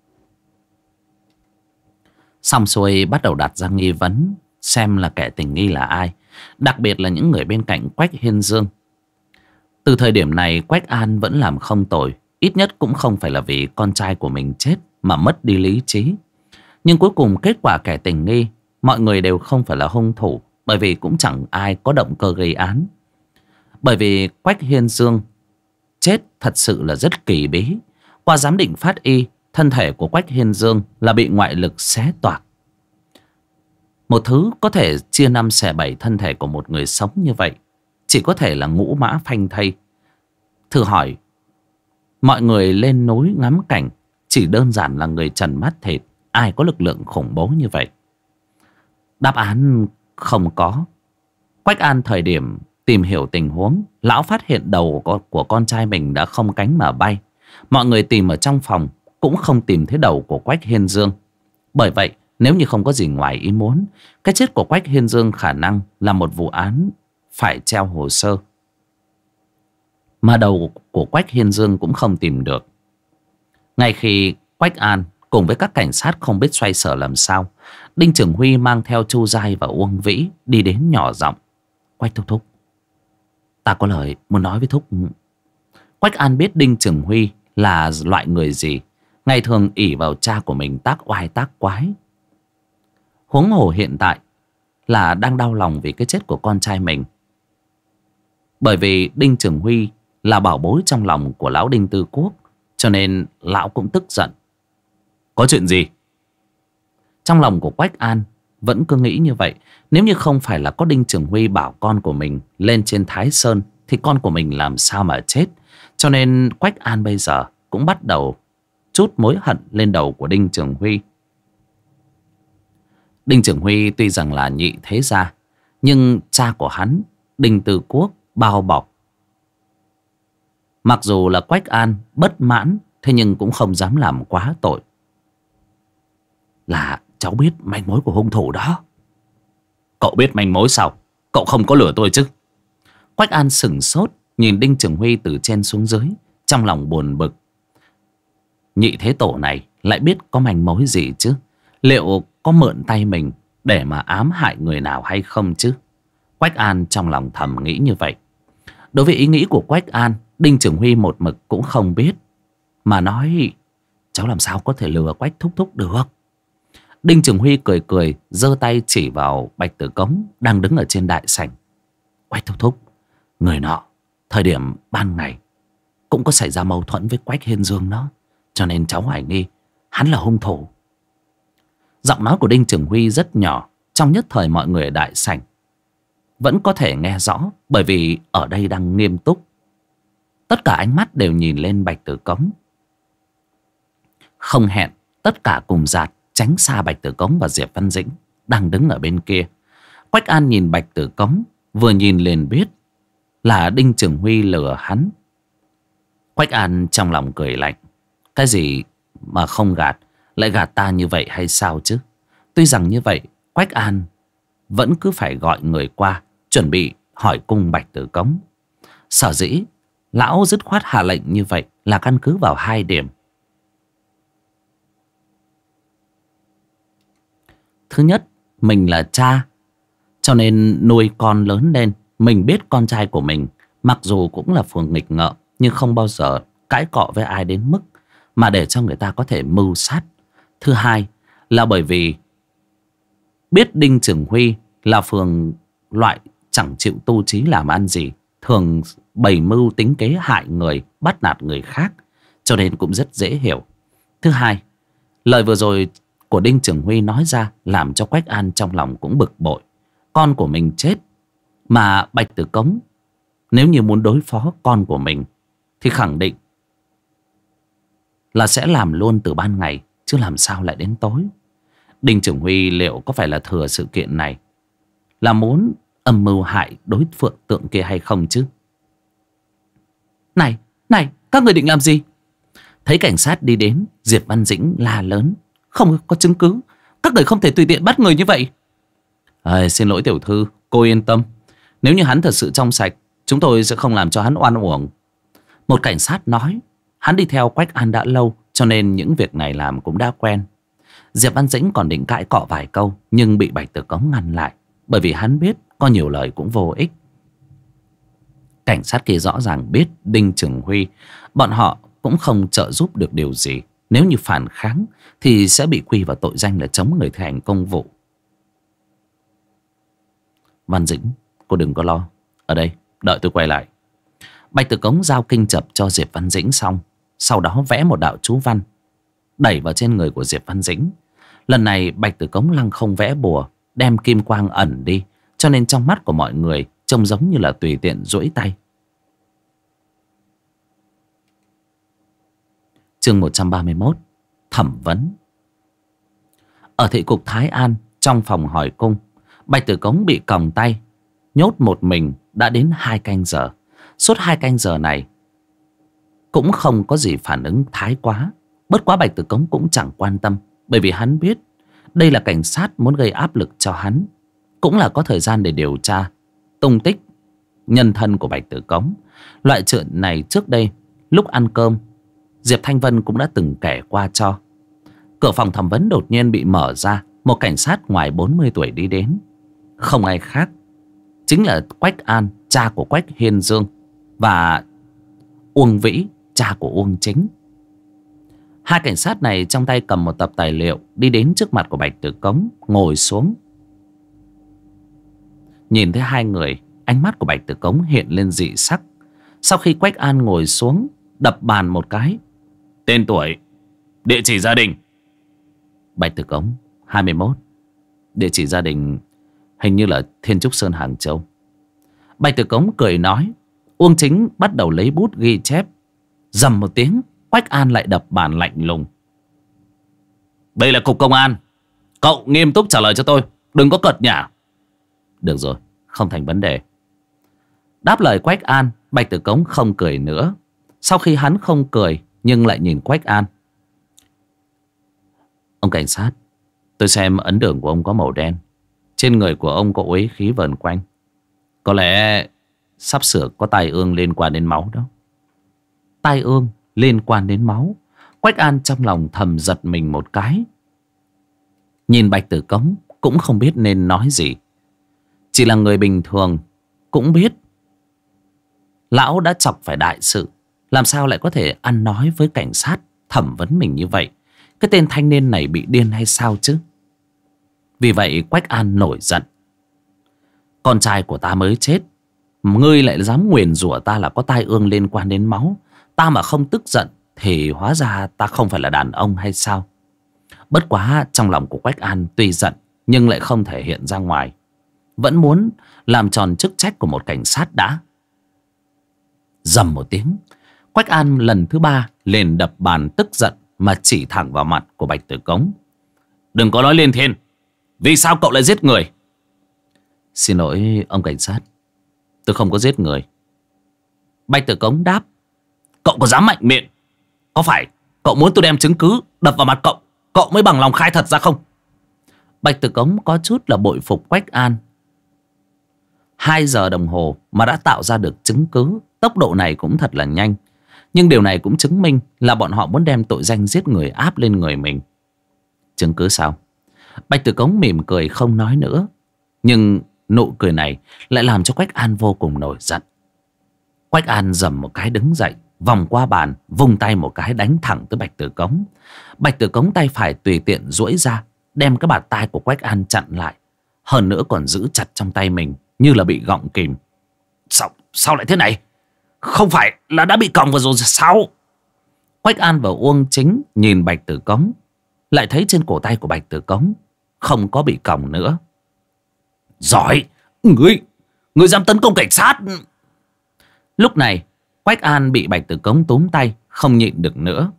Xong xuôi bắt đầu đặt ra nghi vấn xem là kẻ tình nghi là ai, đặc biệt là những người bên cạnh Quách Hiên Dương. Từ thời điểm này Quách An vẫn làm không tồi, ít nhất cũng không phải là vì con trai của mình chết mà mất đi lý trí. Nhưng cuối cùng kết quả kẻ tình nghi, mọi người đều không phải là hung thủ, bởi vì cũng chẳng ai có động cơ gây án. Bởi vì Quách Hiên Dương chết thật sự là rất kỳ bí. Qua giám định pháp y, thân thể của Quách Hiên Dương là bị ngoại lực xé toạc. Một thứ có thể chia 5 xẻ 7 thân thể của một người sống như vậy chỉ có thể là ngũ mã phanh thây. Thử hỏi mọi người lên núi ngắm cảnh, chỉ đơn giản là người trần mắt thịt, ai có lực lượng khủng bố như vậy? Đáp án không có. Quách An thời điểm tìm hiểu tình huống, lão phát hiện đầu của con trai mình đã không cánh mà bay. Mọi người tìm ở trong phòng cũng không tìm thấy đầu của Quách Hiên Dương. Bởi vậy nếu như không có gì ngoài ý muốn, cái chết của Quách Hiên Dương khả năng là một vụ án phải treo hồ sơ. Mà đầu của Quách Hiên Dương cũng không tìm được. Ngay khi Quách An cùng với các cảnh sát không biết xoay sở làm sao, Đinh Trường Huy mang theo Chu Giai và Uông Vĩ đi đến nhỏ giọng: Quách thúc thúc, ta có lời muốn nói với thúc. Quách An biết Đinh Trường Huy là loại người gì, ngày thường ỷ vào cha của mình tác oai tác quái. Huống hồ hiện tại là đang đau lòng vì cái chết của con trai mình. Bởi vì Đinh Trường Huy là bảo bối trong lòng của lão Đinh Tư Quốc, cho nên lão cũng tức giận. Có chuyện gì? Trong lòng của Quách An vẫn cứ nghĩ như vậy. Nếu như không phải là có Đinh Trường Huy bảo con của mình lên trên Thái Sơn thì con của mình làm sao mà chết. Cho nên Quách An bây giờ cũng bắt đầu trút mối hận lên đầu của Đinh Trường Huy. Đinh Trường Huy tuy rằng là nhị thế gia, nhưng cha của hắn, Đinh Tư Quốc, bao bọc. Mặc dù là Quách An bất mãn, thế nhưng cũng không dám làm quá tội. Là cháu biết manh mối của hung thủ đó. Cậu biết manh mối sao? Cậu không có lừa tôi chứ? Quách An sửng sốt, nhìn Đinh Trường Huy từ trên xuống dưới, trong lòng buồn bực. Nhị thế tổ này lại biết có manh mối gì chứ? Liệu có mượn tay mình để mà ám hại người nào hay không chứ? Quách An trong lòng thầm nghĩ như vậy. Đối với ý nghĩ của Quách An, Đinh Trường Huy một mực cũng không biết, mà nói cháu làm sao có thể lừa Quách thúc thúc được. Đinh Trường Huy cười cười, giơ tay chỉ vào Bạch Tử Cống đang đứng ở trên đại sảnh. Quách thúc thúc, người nọ thời điểm ban ngày cũng có xảy ra mâu thuẫn với Quách Hiên Dương đó, cho nên cháu hoài nghi hắn là hung thủ. Giọng nói của Đinh Trường Huy rất nhỏ, trong nhất thời mọi người ở đại sảnh vẫn có thể nghe rõ, bởi vì ở đây đang nghiêm túc. Tất cả ánh mắt đều nhìn lên Bạch Tử Cống. Không hẹn, tất cả cùng dạt tránh xa Bạch Tử Cống và Diệp Văn Dĩnh đang đứng ở bên kia. Quách An nhìn Bạch Tử Cống, vừa nhìn liền biết là Đinh Trường Huy lừa hắn. Quách An trong lòng cười lạnh. Cái gì mà không gạt, lại gạt ta như vậy hay sao chứ? Tuy rằng như vậy, Quách An vẫn cứ phải gọi người qua chuẩn bị hỏi cung Bạch Tử Cống. Sở dĩ lão dứt khoát hạ lệnh như vậy là căn cứ vào hai điểm. Thứ nhất, mình là cha, cho nên nuôi con lớn lên. Mình biết con trai của mình mặc dù cũng là phường nghịch ngợm, nhưng không bao giờ cãi cọ với ai đến mức mà để cho người ta có thể mưu sát. Thứ hai là bởi vì biết Đinh Trường Huy là phường loại chẳng chịu tu trí làm ăn gì, thường bày mưu tính kế hại người, bắt nạt người khác, cho nên cũng rất dễ hiểu. Thứ hai, lời vừa rồi của Đinh Trường Huy nói ra làm cho Quách An trong lòng cũng bực bội. Con của mình chết, mà Bạch Tử Cống nếu như muốn đối phó con của mình thì khẳng định là sẽ làm luôn từ ban ngày, chứ làm sao lại đến tối. Đinh Trường Huy liệu có phải là thừa sự kiện này là muốn âm mưu hại đối phượng tượng kia hay không chứ? Này, các người định làm gì? Thấy cảnh sát đi đến, Diệp Văn Dĩnh la lớn. Không có chứng cứ, các người không thể tùy tiện bắt người như vậy. Xin lỗi tiểu thư, cô yên tâm. Nếu như hắn thật sự trong sạch, chúng tôi sẽ không làm cho hắn oan uổng. Một cảnh sát nói. Hắn đi theo Quách An đã lâu, cho nên những việc này làm cũng đã quen. Diệp Văn Dĩnh còn định cãi cọ vài câu, nhưng bị Bạch Tử Cống ngăn lại, bởi vì hắn biết có nhiều lời cũng vô ích. Cảnh sát kia rõ ràng biết Đinh Trường Huy, bọn họ cũng không trợ giúp được điều gì. Nếu như phản kháng thì sẽ bị quy vào tội danh là chống người thi hành công vụ. Văn Dĩnh, cô đừng có lo. Ở đây, đợi tôi quay lại. Bạch Tử Cống giao kinh chập cho Diệp Văn Dĩnh xong, sau đó vẽ một đạo chú văn đẩy vào trên người của Diệp Văn Dĩnh. Lần này Bạch Tử Cống lăng không vẽ bùa, đem kim quang ẩn đi, cho nên trong mắt của mọi người trông giống như là tùy tiện duỗi tay. Chương 131, thẩm vấn. Ở thị cục Thái An, trong phòng hỏi cung, Bạch Tử Cống bị còng tay nhốt một mình đã đến 2 canh giờ. Suốt 2 canh giờ này cũng không có gì phản ứng thái quá. Bất quá Bạch Tử Cống cũng chẳng quan tâm, bởi vì hắn biết đây là cảnh sát muốn gây áp lực cho hắn, cũng là có thời gian để điều tra tung tích nhân thân của Bạch Tử Cống. Loại chuyện này trước đây lúc ăn cơm Diệp Thanh Vân cũng đã từng kể qua cho. Cửa phòng thẩm vấn đột nhiên bị mở ra. Một cảnh sát ngoài 40 tuổi đi đến. Không ai khác, chính là Quách An, cha của Quách Hiên Dương, và Uông Vĩ, cha của Uông Chính. Hai cảnh sát này trong tay cầm một tập tài liệu, đi đến trước mặt của Bạch Tử Cống, ngồi xuống. Nhìn thấy hai người, ánh mắt của Bạch Tử Cống hiện lên dị sắc. Sau khi Quách An ngồi xuống, đập bàn một cái. Tên tuổi, địa chỉ gia đình. Bạch Tử Cống 21. Địa chỉ gia đình hình như là Thiên Trúc Sơn, Hàng Châu. Bạch Tử Cống cười nói. Uông Chính bắt đầu lấy bút ghi chép. Rầm một tiếng, Quách An lại đập bàn lạnh lùng. Đây là cục công an, cậu nghiêm túc trả lời cho tôi, đừng có cợt nhả. Được rồi, không thành vấn đề. Đáp lời Quách An, Bạch Tử Cống không cười nữa. Sau khi hắn không cười nhưng lại nhìn Quách An. Ông cảnh sát, tôi xem ấn đường của ông có màu đen. Trên người của ông có uế khí vờn quanh. Có lẽ sắp sửa có tai ương liên quan đến máu đó. Tai ương liên quan đến máu? Quách An trong lòng thầm giật mình một cái. Nhìn Bạch Tử Cống cũng không biết nên nói gì. Chỉ là người bình thường cũng biết lão đã chọc phải đại sự, làm sao lại có thể ăn nói với cảnh sát thẩm vấn mình như vậy. Cái tên thanh niên này bị điên hay sao chứ? Vì vậy Quách An nổi giận. Con trai của ta mới chết, ngươi lại dám nguyền rủa ta là có tai ương liên quan đến máu. Ta mà không tức giận thì hóa ra ta không phải là đàn ông hay sao? Bất quá trong lòng của Quách An tuy giận nhưng lại không thể hiện ra ngoài. Vẫn muốn làm tròn chức trách của một cảnh sát đã. Rầm một tiếng, Quách An lần thứ ba liền đập bàn tức giận mà chỉ thẳng vào mặt của Bạch Tử Cống. Đừng có nói liên thiên, vì sao cậu lại giết người? Xin lỗi ông cảnh sát, tôi không có giết người. Bạch Tử Cống đáp. Cậu có dám mạnh miệng? Có phải cậu muốn tôi đem chứng cứ đập vào mặt cậu, cậu mới bằng lòng khai thật ra không? Bạch Tử Cống có chút là bội phục Quách An. 2 giờ đồng hồ mà đã tạo ra được chứng cứ. Tốc độ này cũng thật là nhanh. Nhưng điều này cũng chứng minh là bọn họ muốn đem tội danh giết người áp lên người mình. Chứng cứ sao? Bạch Tử Cống mỉm cười không nói nữa. Nhưng nụ cười này lại làm cho Quách An vô cùng nổi giận. Quách An giầm một cái đứng dậy, vòng qua bàn, vung tay một cái đánh thẳng tới Bạch Tử Cống. Bạch Tử Cống tay phải tùy tiện duỗi ra, đem cái bạt tai của Quách An chặn lại. Hơn nữa còn giữ chặt trong tay mình như là bị gọng kìm. Sao lại thế này? Không phải là đã bị còng vào rồi sao? Quách An và Uông Chính nhìn Bạch Tử Cống, lại thấy trên cổ tay của Bạch Tử Cống không có bị còng nữa. Giỏi, ngươi dám tấn công cảnh sát. Lúc này Quách An bị Bạch Tử Cống túm tay, không nhịn được nữa,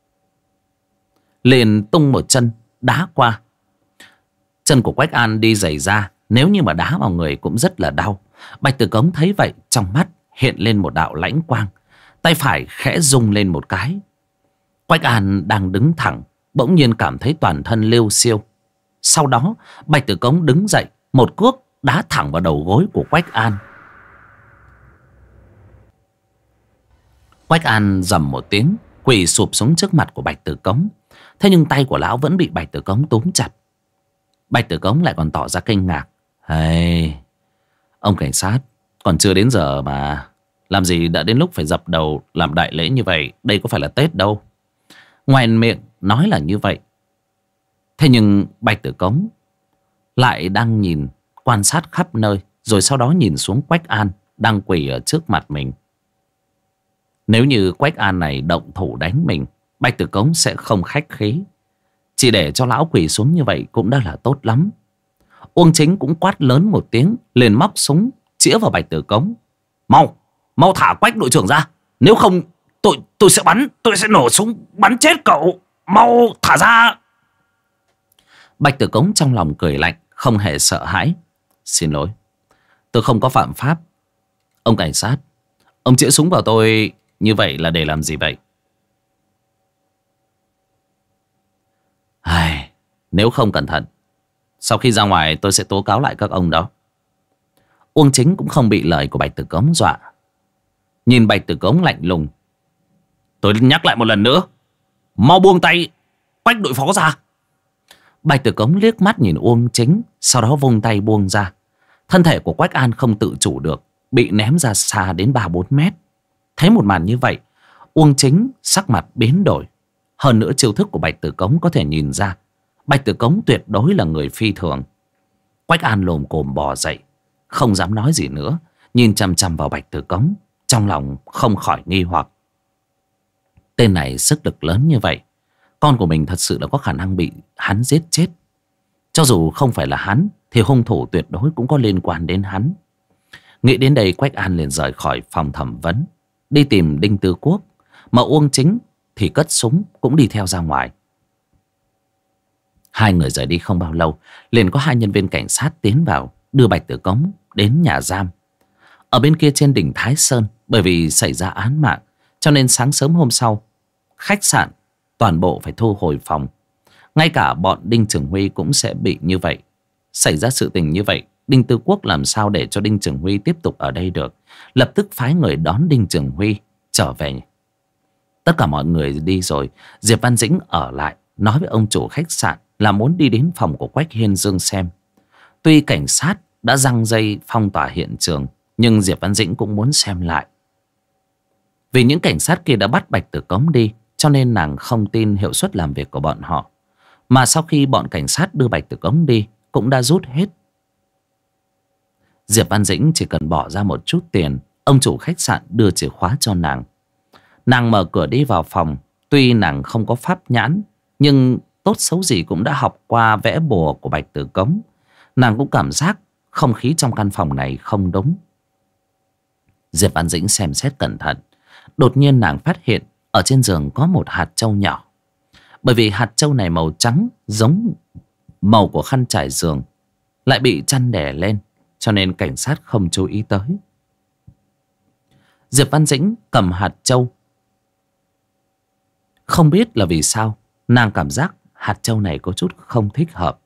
liền tung một chân đá qua. Chân của Quách An đi giày da, nếu như mà đá vào người cũng rất là đau. Bạch Tử Cống thấy vậy, trong mắt hiện lên một đạo lãnh quang, tay phải khẽ rung lên một cái. Quách An đang đứng thẳng, bỗng nhiên cảm thấy toàn thân liêu xiêu. Sau đó Bạch Tử Cống đứng dậy, một cước đá thẳng vào đầu gối của Quách An. Quách An rầm một tiếng, quỳ sụp xuống trước mặt của Bạch Tử Cống. Thế nhưng tay của lão vẫn bị Bạch Tử Cống túm chặt. Bạch Tử Cống lại còn tỏ ra kinh ngạc. Hey, ông cảnh sát, còn chưa đến giờ mà làm gì đã đến lúc phải dập đầu làm đại lễ như vậy? Đây có phải là Tết đâu. Ngoài miệng nói là như vậy, thế nhưng Bạch Tử Cống lại đang nhìn, quan sát khắp nơi, rồi sau đó nhìn xuống Quách An đang quỳ ở trước mặt mình. Nếu như Quách An này động thủ đánh mình, Bạch Tử Cống sẽ không khách khí. Chỉ để cho lão quỳ xuống như vậy cũng đã là tốt lắm. Uông Chính cũng quát lớn một tiếng, liền móc súng chĩa vào Bạch Tử Cống. Mau thả Quách đội trưởng ra, nếu không tôi sẽ bắn, tôi sẽ nổ súng bắn chết cậu. Mau thả ra. Bạch Tử Cống trong lòng cười lạnh, không hề sợ hãi. Xin lỗi, tôi không có phạm pháp. Ông cảnh sát, ông chĩa súng vào tôi như vậy là để làm gì vậy? Nếu không cẩn thận, sau khi ra ngoài tôi sẽ tố cáo lại các ông đó. Uông Chính cũng không bị lời của Bạch Tử Cống dọa. Nhìn Bạch Tử Cống lạnh lùng. Tôi nhắc lại một lần nữa, mau buông tay Quách đội phó ra. Bạch Tử Cống liếc mắt nhìn Uông Chính, sau đó vung tay buông ra. Thân thể của Quách An không tự chủ được, bị ném ra xa đến 3-4 mét. Thấy một màn như vậy, Uông Chính sắc mặt biến đổi. Hơn nữa chiêu thức của Bạch Tử Cống có thể nhìn ra Bạch Tử Cống tuyệt đối là người phi thường. Quách An lồm cồm bò dậy, không dám nói gì nữa, nhìn chằm chằm vào Bạch Tử Cống, trong lòng không khỏi nghi hoặc. Tên này sức lực lớn như vậy, con của mình thật sự là có khả năng bị hắn giết chết. Cho dù không phải là hắn thì hung thủ tuyệt đối cũng có liên quan đến hắn. Nghĩ đến đây, Quách An liền rời khỏi phòng thẩm vấn, đi tìm Đinh Tư Quốc. Mà Uông Chính thì cất súng cũng đi theo ra ngoài. Hai người rời đi không bao lâu, liền có hai nhân viên cảnh sát tiến vào đưa Bạch Tử Cống đến nhà giam. Ở bên kia trên đỉnh Thái Sơn, bởi vì xảy ra án mạng, cho nên sáng sớm hôm sau, khách sạn toàn bộ phải thu hồi phòng. Ngay cả bọn Đinh Trường Huy cũng sẽ bị như vậy. Xảy ra sự tình như vậy, Đinh Tư Quốc làm sao để cho Đinh Trường Huy tiếp tục ở đây được. Lập tức phái người đón Đinh Trường Huy trở về. Tất cả mọi người đi rồi, Diệp Văn Dĩnh ở lại nói với ông chủ khách sạn là muốn đi đến phòng của Quách Hiên Dương xem. Tuy cảnh sát đã giăng dây phong tỏa hiện trường, nhưng Diệp Văn Dĩnh cũng muốn xem lại. Vì những cảnh sát kia đã bắt Bạch Tử Cống đi, cho nên nàng không tin hiệu suất làm việc của bọn họ. Mà sau khi bọn cảnh sát đưa Bạch Tử Cống đi, cũng đã rút hết. Diệp Văn Dĩnh chỉ cần bỏ ra một chút tiền, ông chủ khách sạn đưa chìa khóa cho nàng. Nàng mở cửa đi vào phòng. Tuy nàng không có pháp nhãn, nhưng tốt xấu gì cũng đã học qua vẽ bùa của Bạch Tử Cống. Nàng cũng cảm giác không khí trong căn phòng này không đúng. Diệp Văn Dĩnh xem xét cẩn thận. Đột nhiên nàng phát hiện ở trên giường có một hạt trâu nhỏ. Bởi vì hạt trâu này màu trắng giống màu của khăn trải giường, lại bị chăn đè lên, cho nên cảnh sát không chú ý tới. Diệp Văn Dĩnh cầm hạt trâu. Không biết là vì sao, nàng cảm giác hạt trâu này có chút không thích hợp.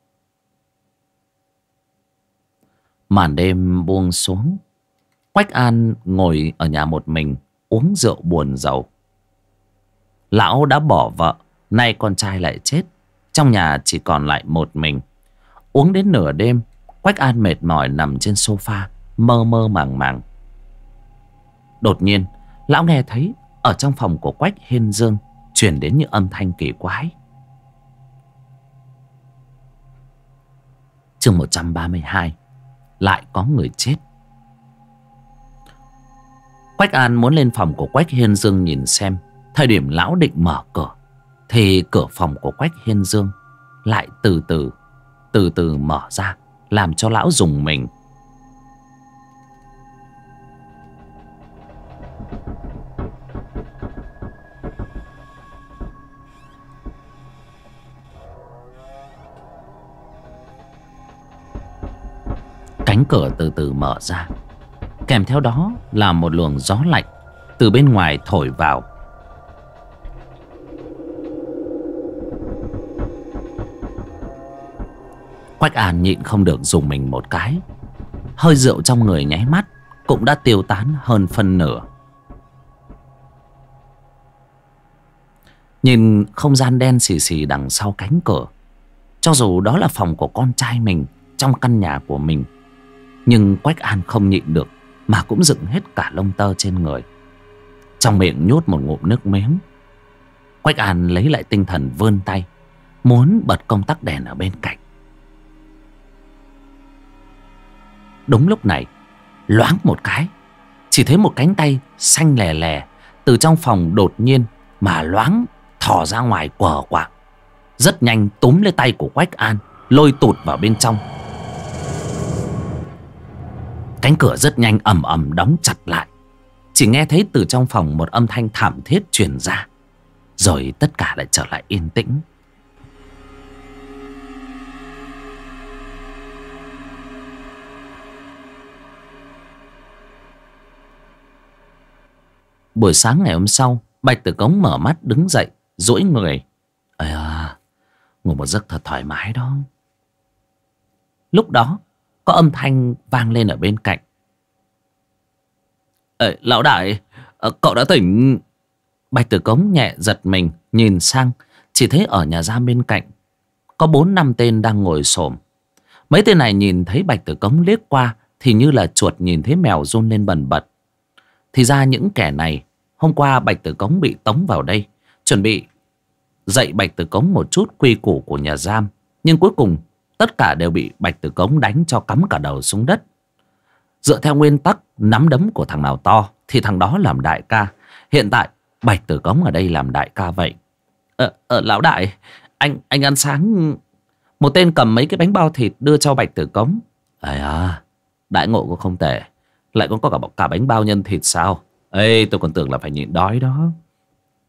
Màn đêm buông xuống, Quách An ngồi ở nhà một mình uống rượu buồn rầu. Lão đã bỏ vợ, nay con trai lại chết, trong nhà chỉ còn lại một mình. Uống đến nửa đêm, Quách An mệt mỏi nằm trên sofa, mơ mơ màng màng. Đột nhiên, lão nghe thấy ở trong phòng của Quách Hiên Dương truyền đến những âm thanh kỳ quái. Chương 132, lại có người chết. Quách An muốn lên phòng của Quách Hiên Dương nhìn xem. Thời điểm lão định mở cửa, thì cửa phòng của Quách Hiên Dương lại từ từ mở ra, làm cho lão rùng mình. Cánh cửa từ từ mở ra, kèm theo đó là một luồng gió lạnh từ bên ngoài thổi vào. Quách An nhịn không được dùng mình một cái. Hơi rượu trong người nháy mắt cũng đã tiêu tán hơn phân nửa. Nhìn không gian đen xì xì đằng sau cánh cửa, cho dù đó là phòng của con trai mình trong căn nhà của mình, nhưng Quách An không nhịn được mà cũng dựng hết cả lông tơ trên người. Trong miệng nhốt một ngụm nước miếng. Quách An lấy lại tinh thần, vươn tay muốn bật công tắc đèn ở bên cạnh. Đúng lúc này, loáng một cái, chỉ thấy một cánh tay xanh lè lè từ trong phòng đột nhiên mà loáng thò ra ngoài quờ quạng, rất nhanh túm lấy tay của Quách An, lôi tụt vào bên trong. Cánh cửa rất nhanh ầm ầm đóng chặt lại. Chỉ nghe thấy từ trong phòng một âm thanh thảm thiết truyền ra, rồi tất cả lại trở lại yên tĩnh. Buổi sáng ngày hôm sau, Bạch Tử Cống mở mắt đứng dậy, duỗi người. Ây à, ngủ một giấc thật thoải mái đó. Lúc đó có âm thanh vang lên ở bên cạnh. Lão đại, cậu đã tỉnh. Bạch Tử Cống nhẹ giật mình, nhìn sang, chỉ thấy ở nhà giam bên cạnh có 4-5 tên đang ngồi xổm. Mấy tên này nhìn thấy Bạch Tử Cống liếc qua thì như là chuột nhìn thấy mèo run lên bần bật. Thì ra những kẻ này hôm qua Bạch Tử Cống bị tống vào đây, chuẩn bị dạy Bạch Tử Cống một chút quy củ của nhà giam. Nhưng cuối cùng tất cả đều bị Bạch Tử Cống đánh cho cắm cả đầu xuống đất. Dựa theo nguyên tắc nắm đấm của thằng nào to thì thằng đó làm đại ca. Hiện tại Bạch Tử Cống ở đây làm đại ca vậy. Lão đại, anh ăn sáng. Một tên cầm mấy cái bánh bao thịt đưa cho Bạch Tử Cống. Đại ngộ cũng không tệ, lại còn có cả bánh bao nhân thịt sao? Ê, tôi còn tưởng là phải nhịn đói đó.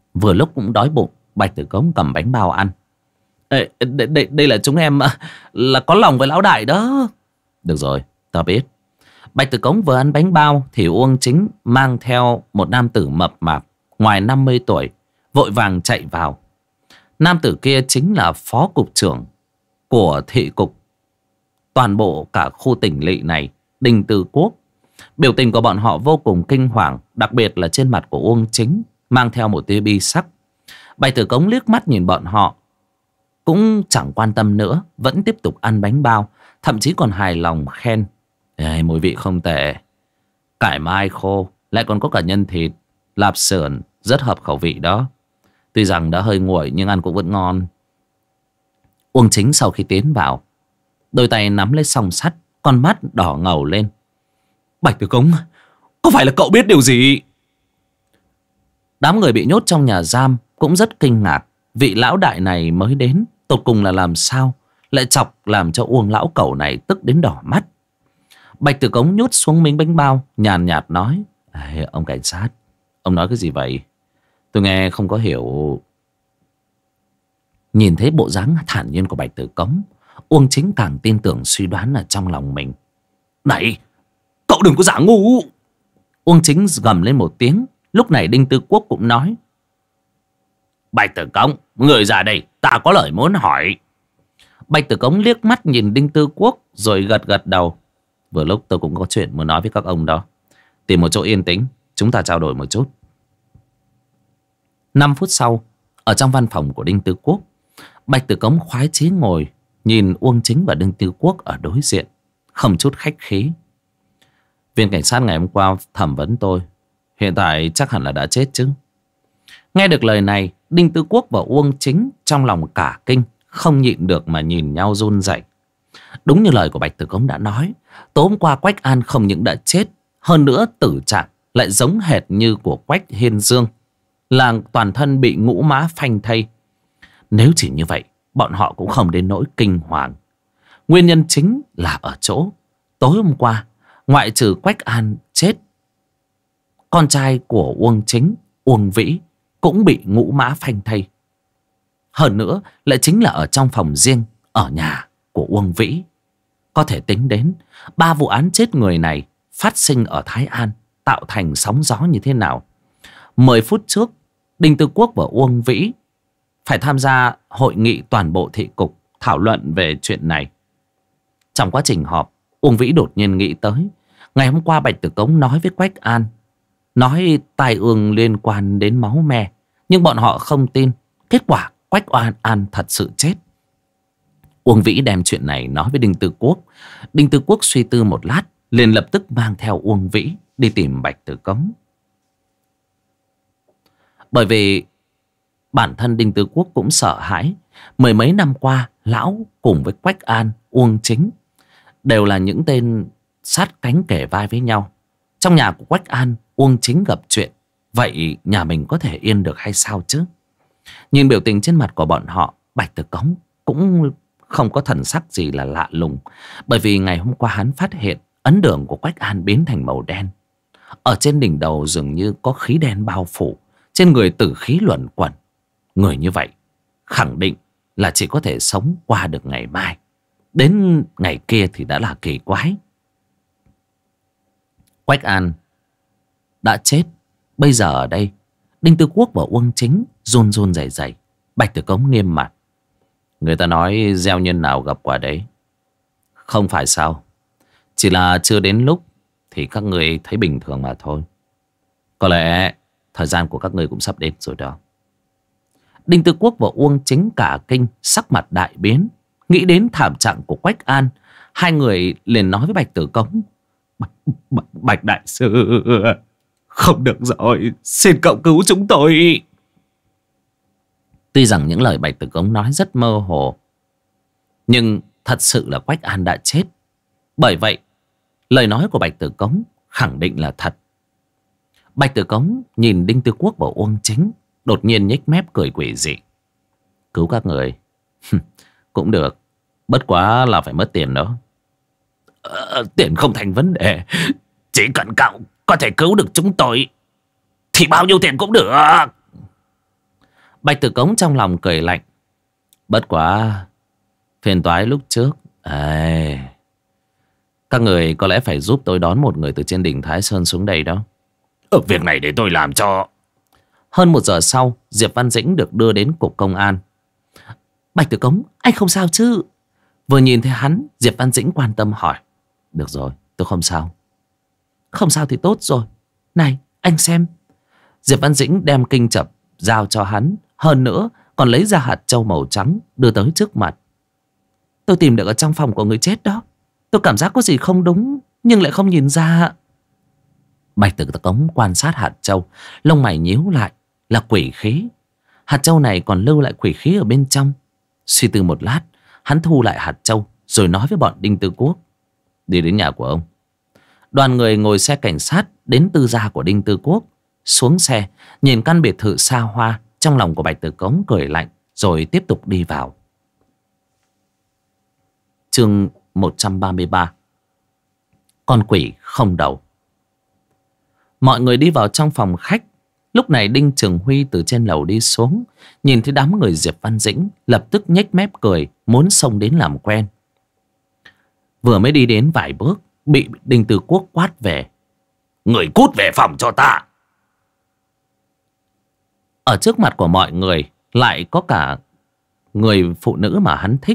Vừa lúc cũng đói bụng, Bạch Tử Cống cầm bánh bao ăn. Đây là chúng em là có lòng với lão đại đó. Được rồi, tao biết. Bạch Tử Cống vừa ăn bánh bao thì Uông Chính mang theo một nam tử mập mạp ngoài 50 tuổi vội vàng chạy vào. Nam tử kia chính là phó cục trưởng của thị cục toàn bộ cả khu tỉnh lỵ này, Đinh Tư Quốc. Biểu tình của bọn họ vô cùng kinh hoàng, đặc biệt là trên mặt của Uông Chính mang theo một tia bi sắc. Bạch Tử Cống liếc mắt nhìn bọn họ cũng chẳng quan tâm nữa, vẫn tiếp tục ăn bánh bao, thậm chí còn hài lòng khen: mùi vị không tệ, cải mai khô lại còn có cả nhân thịt, lạp xưởng rất hợp khẩu vị đó. Tuy rằng đã hơi nguội nhưng ăn cũng vẫn ngon. Uông Chính sau khi tiến vào, đôi tay nắm lấy song sắt, con mắt đỏ ngầu lên. Bạch Tử Cống, có phải là cậu biết điều gì? Đám người bị nhốt trong nhà giam cũng rất kinh ngạc. Vị lão đại này mới đến, tột cùng là làm sao lại chọc làm cho Uông lão cẩu này tức đến đỏ mắt. Bạch Tử Cống nhốt xuống miếng bánh bao, nhàn nhạt nói: ông cảnh sát, ông nói cái gì vậy? Tôi nghe không có hiểu. Nhìn thấy bộ dáng thản nhiên của Bạch Tử Cống, Uông Chính càng tin tưởng suy đoán ở trong lòng mình. Này, cậu đừng có giả ngu! Uông Chính gầm lên một tiếng. Lúc này Đinh Tư Quốc cũng nói: Bạch Tử Cống, người ra đây, ta có lời muốn hỏi. Bạch Tử Cống liếc mắt nhìn Đinh Tư Quốc rồi gật gật đầu. Vừa lúc tôi cũng có chuyện muốn nói với các ông đó. Tìm một chỗ yên tĩnh, chúng ta trao đổi một chút. 5 phút sau, ở trong văn phòng của Đinh Tư Quốc, Bạch Tử Cống khoái chí ngồi nhìn Uông Chính và Đinh Tư Quốc ở đối diện, không chút khách khí. Viên cảnh sát ngày hôm qua thẩm vấn tôi, hiện tại chắc hẳn là đã chết chứ. Nghe được lời này, Đinh Tư Quốc và Uông Chính trong lòng cả kinh, không nhịn được mà nhìn nhau run rẩy. Đúng như lời của Bạch Tử Cống đã nói, tối hôm qua Quách An không những đã chết, hơn nữa tử trạng lại giống hệt như của Quách Hiên Dương, là toàn thân bị ngũ mã phanh thây. Nếu chỉ như vậy, bọn họ cũng không đến nỗi kinh hoàng. Nguyên nhân chính là ở chỗ tối hôm qua, ngoại trừ Quách An chết, con trai của Uông Chính, Uông Vĩ, cũng bị ngũ mã phanh thây. Hơn nữa lại chính là ở trong phòng riêng ở nhà của Uông Vĩ. Có thể tính đến 3 vụ án chết người này phát sinh ở Thái An, tạo thành sóng gió như thế nào. 10 phút trước, Đinh Tư Quốc và Uông Vĩ phải tham gia hội nghị toàn bộ thị cục thảo luận về chuyện này. Trong quá trình họp, Uông Vĩ đột nhiên nghĩ tới ngày hôm qua Bạch Tử Cống nói với Quách An, nói tai ương liên quan đến máu me, nhưng bọn họ không tin. Kết quả Quách An thật sự chết. Uông Vĩ đem chuyện này nói với Đinh Tư Quốc. Đinh Tư Quốc suy tư một lát, liền lập tức mang theo Uông Vĩ đi tìm Bạch Tử Cống. Bởi vì bản thân Đinh Tư Quốc cũng sợ hãi. 10 mấy năm qua, lão cùng với Quách An, Uông Chính đều là những tên sát cánh kề vai với nhau. Trong nhà của Quách An, Uông Chính gặp chuyện, vậy nhà mình có thể yên được hay sao chứ? Nhìn biểu tình trên mặt của bọn họ, Bạch Tử Cống cũng không có thần sắc gì là lạ lùng. Bởi vì ngày hôm qua hắn phát hiện ấn đường của Quách An biến thành màu đen. Ở trên đỉnh đầu dường như có khí đen bao phủ, trên người tử khí luẩn quẩn. Người như vậy khẳng định là chỉ có thể sống qua được ngày mai. Đến ngày kia thì đã là kỳ quái. Quách An đã chết. Bây giờ ở đây, Đinh Tư Quốc và Uông Chính run run rẩy rẩy. Bạch Tử Cống nghiêm mặt: người ta nói gieo nhân nào gặp quả đấy. Không phải sao, chỉ là chưa đến lúc thì các người thấy bình thường mà thôi. Có lẽ thời gian của các người cũng sắp đến rồi đó. Đinh Tư Quốc và Uông Chính cả kinh, sắc mặt đại biến. Nghĩ đến thảm trạng của Quách An, hai người liền nói với Bạch Tử Cống: Bạch đại sư, không được rồi, xin cậu cứu chúng tôi. Tuy rằng những lời Bạch Tử Cống nói rất mơ hồ, nhưng thật sự là Quách An đã chết. Bởi vậy lời nói của Bạch Tử Cống khẳng định là thật. Bạch Tử Cống nhìn Đinh Tư Quốc và Uông Chính, đột nhiên nhếch mép cười quỷ dị: cứu các người cũng được, bất quá là phải mất tiền đó. Tiền không thành vấn đề, chỉ cần cậu có thể cứu được chúng tôi thì bao nhiêu tiền cũng được. Bạch Tử Cống trong lòng cười lạnh. Bất quá phiền toái lúc trước. Các người có lẽ phải giúp tôi đón một người từ trên đỉnh Thái Sơn xuống đây đó. Việc này để tôi làm cho. Hơn 1 giờ sau, Diệp Văn Dĩnh được đưa đến cục công an. Bạch Tử Cống, anh không sao chứ? Vừa nhìn thấy hắn, Diệp Văn Dĩnh quan tâm hỏi. Được rồi, tôi không sao. Không sao thì tốt rồi. Này, anh xem. Diệp Văn Dĩnh đem kinh chập giao cho hắn. Hơn nữa, còn lấy ra hạt châu màu trắng đưa tới trước mặt. Tôi tìm được ở trong phòng của người chết đó. Tôi cảm giác có gì không đúng, nhưng lại không nhìn ra. Bạch Tử Cống quan sát hạt châu, lông mày nhíu lại. Là quỷ khí. Hạt châu này còn lưu lại quỷ khí ở bên trong. Suy tư một lát, hắn thu lại hạt châu rồi nói với bọn Đinh Tư Quốc. Đi đến nhà của ông. Đoàn người ngồi xe cảnh sát đến tư gia của Đinh Tư Quốc. Xuống xe, nhìn căn biệt thự xa hoa. Trong lòng của Bạch Tử Cống cười lạnh, rồi tiếp tục đi vào. Chương 133. Con quỷ không đầu. Mọi người đi vào trong phòng khách. Lúc này Đinh Trường Huy từ trên lầu đi xuống, nhìn thấy đám người Diệp Văn Dĩnh, lập tức nhếch mép cười, muốn xông đến làm quen. Vừa mới đi đến vài bước, bị Đinh Tư Quốc quát về. Người cút về phòng cho ta. Ở trước mặt của mọi người lại có cả người phụ nữ mà hắn thích.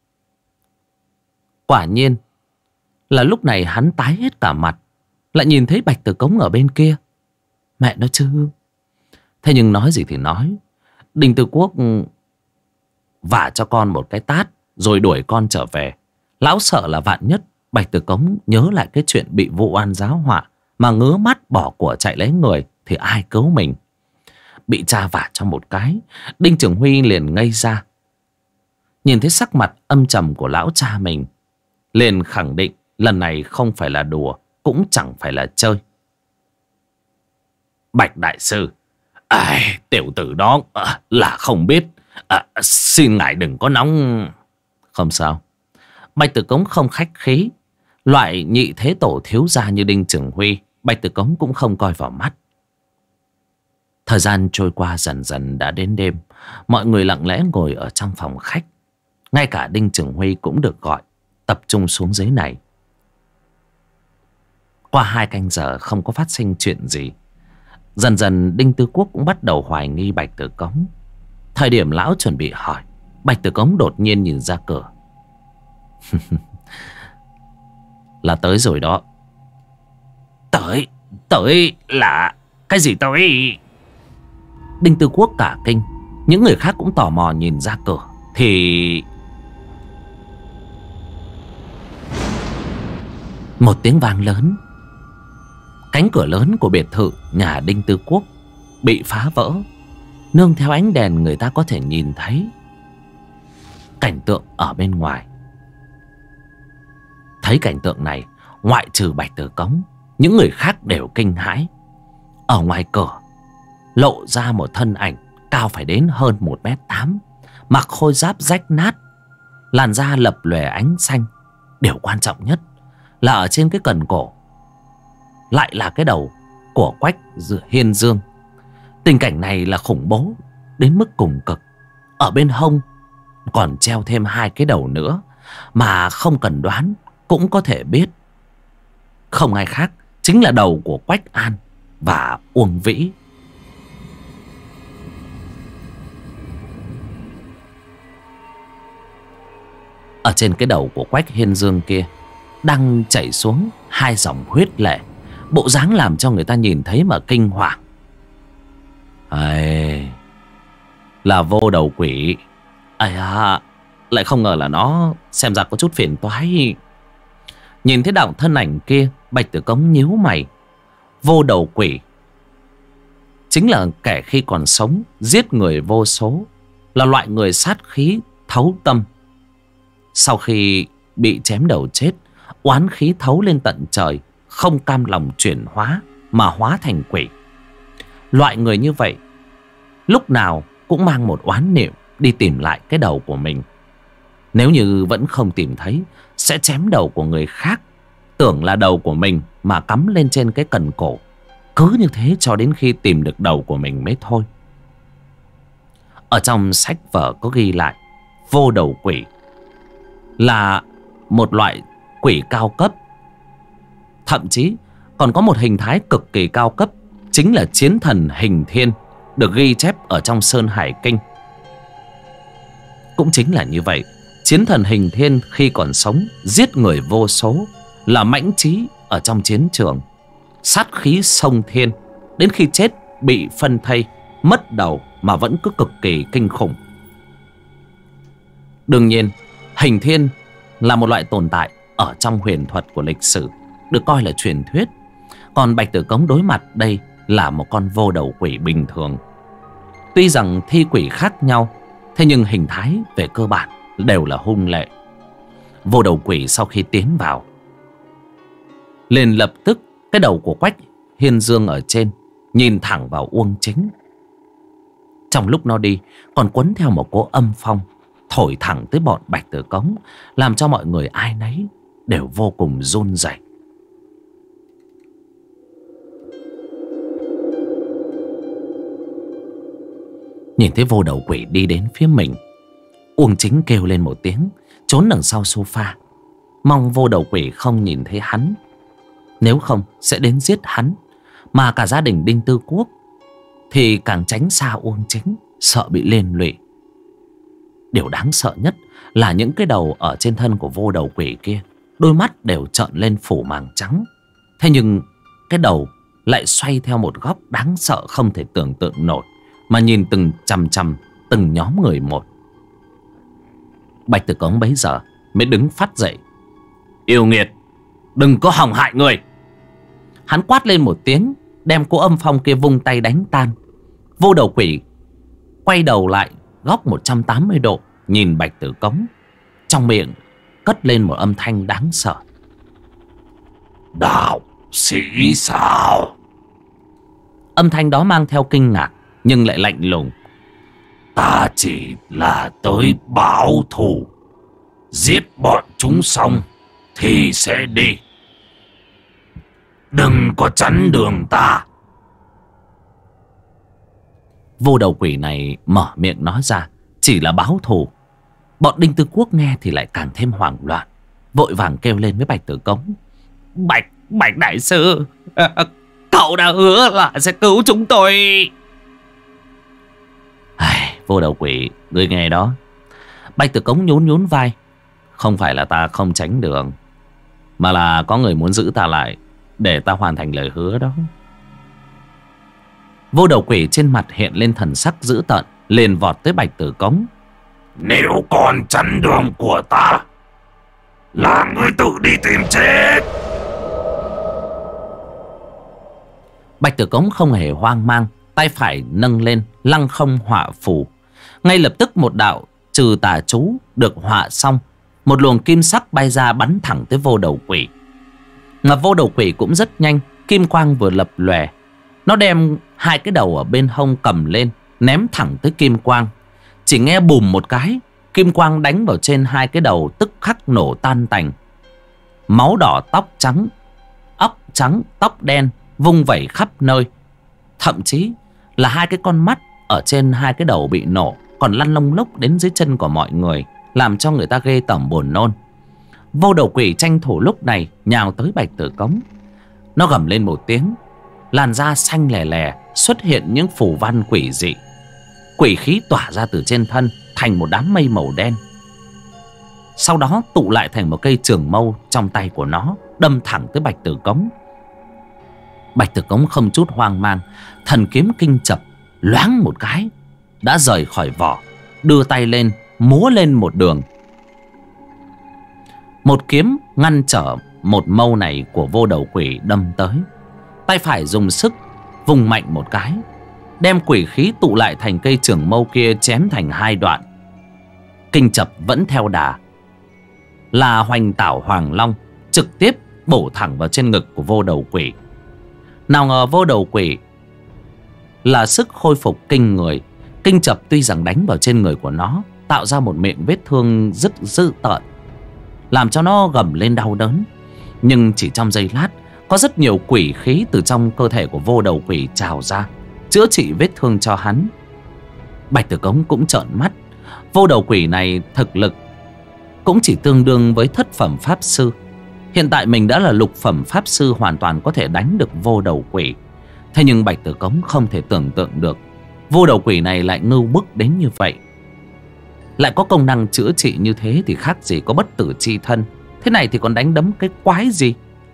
Quả nhiên là lúc này hắn tái hết cả mặt, lại nhìn thấy Bạch Tử Cống ở bên kia. Mẹ nó chứ. Thế nhưng nói gì thì nói, Đinh Tư Quốc vả cho con một cái tát rồi đuổi con trở về. Lão sợ là vạn nhất Bạch Tử Cống nhớ lại cái chuyện bị vụ oan giáo họa mà ngứa mắt bỏ của chạy lấy người thì ai cứu mình. Bị cha vả cho một cái, Đinh Trường Huy liền ngây ra. Nhìn thấy sắc mặt âm trầm của lão cha mình, liền khẳng định lần này không phải là đùa, cũng chẳng phải là chơi. Bạch đại sư, tiểu tử đó là không biết. Xin ngài đừng có nóng. Không sao. Bạch Tử Cống không khách khí. Loại nhị thế tổ thiếu gia như Đinh Trường Huy, Bạch Tử Cống cũng không coi vào mắt. Thời gian trôi qua dần dần đã đến đêm. Mọi người lặng lẽ ngồi ở trong phòng khách. Ngay cả Đinh Trường Huy cũng được gọi tập trung xuống dưới này. Qua 2 canh giờ không có phát sinh chuyện gì. Dần dần Đinh Tư Quốc cũng bắt đầu hoài nghi Bạch Tử Cống. Thời điểm lão chuẩn bị hỏi, Bạch Tử Cống đột nhiên nhìn ra cửa. Là tới rồi đó. Tới là cái gì tới? Đinh Tư Quốc cả kinh. Những người khác cũng tò mò nhìn ra cửa. Thì một tiếng vang lớn. Cánh cửa lớn của biệt thự nhà Đinh Tư Quốc bị phá vỡ. Nương theo ánh đèn người ta có thể nhìn thấy cảnh tượng ở bên ngoài. Thấy cảnh tượng này, ngoại trừ Bạch Tử Cống, những người khác đều kinh hãi. Ở ngoài cửa lộ ra một thân ảnh cao phải đến hơn 1m8, mặc khôi giáp rách nát, làn da lập lòe ánh xanh. Điều quan trọng nhất là ở trên cái cần cổ lại là cái đầu của Quách Hiên Dương. Tình cảnh này là khủng bố đến mức cùng cực. Ở bên hông còn treo thêm 2 cái đầu nữa, mà không cần đoán cũng có thể biết không ai khác chính là đầu của Quách An và Uông Vĩ. Ở trên cái đầu của Quách Hiên Dương kia đang chảy xuống 2 dòng huyết lệ, bộ dáng làm cho người ta nhìn thấy mà kinh hoàng. Là vô đầu quỷ. Lại không ngờ là nó, xem ra có chút phiền toái. Nhìn thấy đạo thân ảnh kia, Bạch Tử Cống nhíu mày. Vô đầu quỷ chính là kẻ khi còn sống giết người vô số, là loại người sát khí thấu tâm. Sau khi bị chém đầu chết, oán khí thấu lên tận trời, không cam lòng chuyển hóa mà hóa thành quỷ. Loại người như vậy lúc nào cũng mang một oán niệm đi tìm lại cái đầu của mình. Nếu như vẫn không tìm thấy, sẽ chém đầu của người khác, tưởng là đầu của mình mà cắm lên trên cái cần cổ. Cứ như thế cho đến khi tìm được đầu của mình mới thôi. Ở trong sách vở có ghi lại vô đầu quỷ là một loại quỷ cao cấp. Thậm chí còn có một hình thái cực kỳ cao cấp, chính là chiến thần Hình Thiên, được ghi chép ở trong Sơn Hải Kinh. Cũng chính là như vậy, chiến thần Hình Thiên khi còn sống giết người vô số, là mãnh trí ở trong chiến trường, sát khí sông thiên, đến khi chết bị phân thây, mất đầu mà vẫn cứ cực kỳ kinh khủng. Đương nhiên, Hình Thiên là một loại tồn tại ở trong huyền thuật của lịch sử, được coi là truyền thuyết. Còn Bạch Tử Cống đối mặt đây là một con vô đầu quỷ bình thường. Tuy rằng thi quỷ khác nhau, thế nhưng hình thái về cơ bản đều là hung lệ. Vô đầu quỷ sau khi tiến vào, liền lập tức cái đầu của Quách Hiên Dương ở trên nhìn thẳng vào Uông Chính. Trong lúc nó đi còn quấn theo một cỗ âm phong thổi thẳng tới bọn Bạch Tử Cống, làm cho mọi người ai nấy đều vô cùng run rẩy. Nhìn thấy vô đầu quỷ đi đến phía mình, Uông Chính kêu lên một tiếng, trốn đằng sau sofa, mong vô đầu quỷ không nhìn thấy hắn, nếu không sẽ đến giết hắn. Mà cả gia đình Đinh Tư Quốc thì càng tránh xa Uông Chính, sợ bị liên lụy. Điều đáng sợ nhất là những cái đầu ở trên thân của vô đầu quỷ kia, đôi mắt đều trợn lên phủ màng trắng. Thế nhưng cái đầu lại xoay theo một góc đáng sợ không thể tưởng tượng nổi, mà nhìn từng chằm chằm từng nhóm người một. Bạch Tử Cống bấy giờ mới đứng phát dậy. Yêu nghiệt, đừng có hòng hại người! Hắn quát lên một tiếng, đem cỗ âm phong kia vung tay đánh tan. Vô đầu quỷ quay đầu lại góc 180 độ nhìn Bạch Tử Cống, trong miệng cất lên một âm thanh đáng sợ. Đạo sĩ sao? Âm thanh đó mang theo kinh ngạc nhưng lại lạnh lùng. Ta chỉ là tới báo thù, giết bọn chúng xong thì sẽ đi, đừng có chắn đường ta. Vô đầu quỷ này mở miệng nói ra chỉ là báo thù. Bọn Đinh Tư Quốc nghe thì lại càng thêm hoảng loạn, vội vàng kêu lên với Bạch Tử Cống. Bạch đại sư, cậu đã hứa là sẽ cứu chúng tôi. Vô đầu quỷ, ngươi nghe đó. Bạch Tử Cống nhún vai. Không phải là ta không tránh đường, mà là có người muốn giữ ta lại để ta hoàn thành lời hứa đó. Vô đầu quỷ trên mặt hiện lên thần sắc dữ tợn, liền vọt tới Bạch Tử Cống. Nếu còn chắn đường của ta, là ngươi tự đi tìm chết. Bạch Tử Cống không hề hoang mang, tay phải nâng lên lăng không họa phù. Ngay lập tức một đạo trừ tà chú được họa xong, một luồng kim sắc bay ra bắn thẳng tới vô đầu quỷ. Mà vô đầu quỷ cũng rất nhanh, kim quang vừa lập lòe, nó đem hai cái đầu ở bên hông cầm lên, ném thẳng tới kim quang. Chỉ nghe bùm một cái, kim quang đánh vào trên hai cái đầu tức khắc nổ tan tành. Máu đỏ tóc trắng, óc trắng tóc đen vung vẩy khắp nơi. Thậm chí là hai cái con mắt ở trên hai cái đầu bị nổ còn lăn lông lốc đến dưới chân của mọi người, làm cho người ta ghê tởm buồn nôn. Vô đầu quỷ tranh thủ lúc này nhào tới Bạch Tử Cống. Nó gầm lên một tiếng, làn da xanh lè lè xuất hiện những phù văn quỷ dị. Quỷ khí tỏa ra từ trên thân thành một đám mây màu đen, sau đó tụ lại thành một cây trường mâu trong tay của nó, đâm thẳng tới Bạch Tử Cống. Bạch Tử Cống không chút hoang mang, thần kiếm kinh chập loáng một cái đã rời khỏi vỏ, đưa tay lên múa lên một đường. Một kiếm ngăn trở một mâu này của vô đầu quỷ đâm tới. Tay phải dùng sức vùng mạnh một cái, đem quỷ khí tụ lại thành cây trường mâu kia chém thành hai đoạn. Kinh chập vẫn theo đà là hoành tảo hoàng long, trực tiếp bổ thẳng vào trên ngực của vô đầu quỷ. Nào ngờ vô đầu quỷ là sức khôi phục kinh người. Kinh chập tuy rằng đánh vào trên người của nó, tạo ra một miệng vết thương rất dữ tợn, làm cho nó gầm lên đau đớn. Nhưng chỉ trong giây lát, có rất nhiều quỷ khí từ trong cơ thể của vô đầu quỷ trào ra, chữa trị vết thương cho hắn. Bạch Tử Cống cũng trợn mắt. Vô đầu quỷ này thực lực cũng chỉ tương đương với thất phẩm pháp sư. Hiện tại mình đã là lục phẩm pháp sư, hoàn toàn có thể đánh được vô đầu quỷ. Thế nhưng Bạch Tử Cống không thể tưởng tượng được vô đầu quỷ này lại ngưu bức đến như vậy. Lại có công năng chữa trị như thế thì khác gì có bất tử chi thân. Thế này thì còn đánh đấm cái quái gì.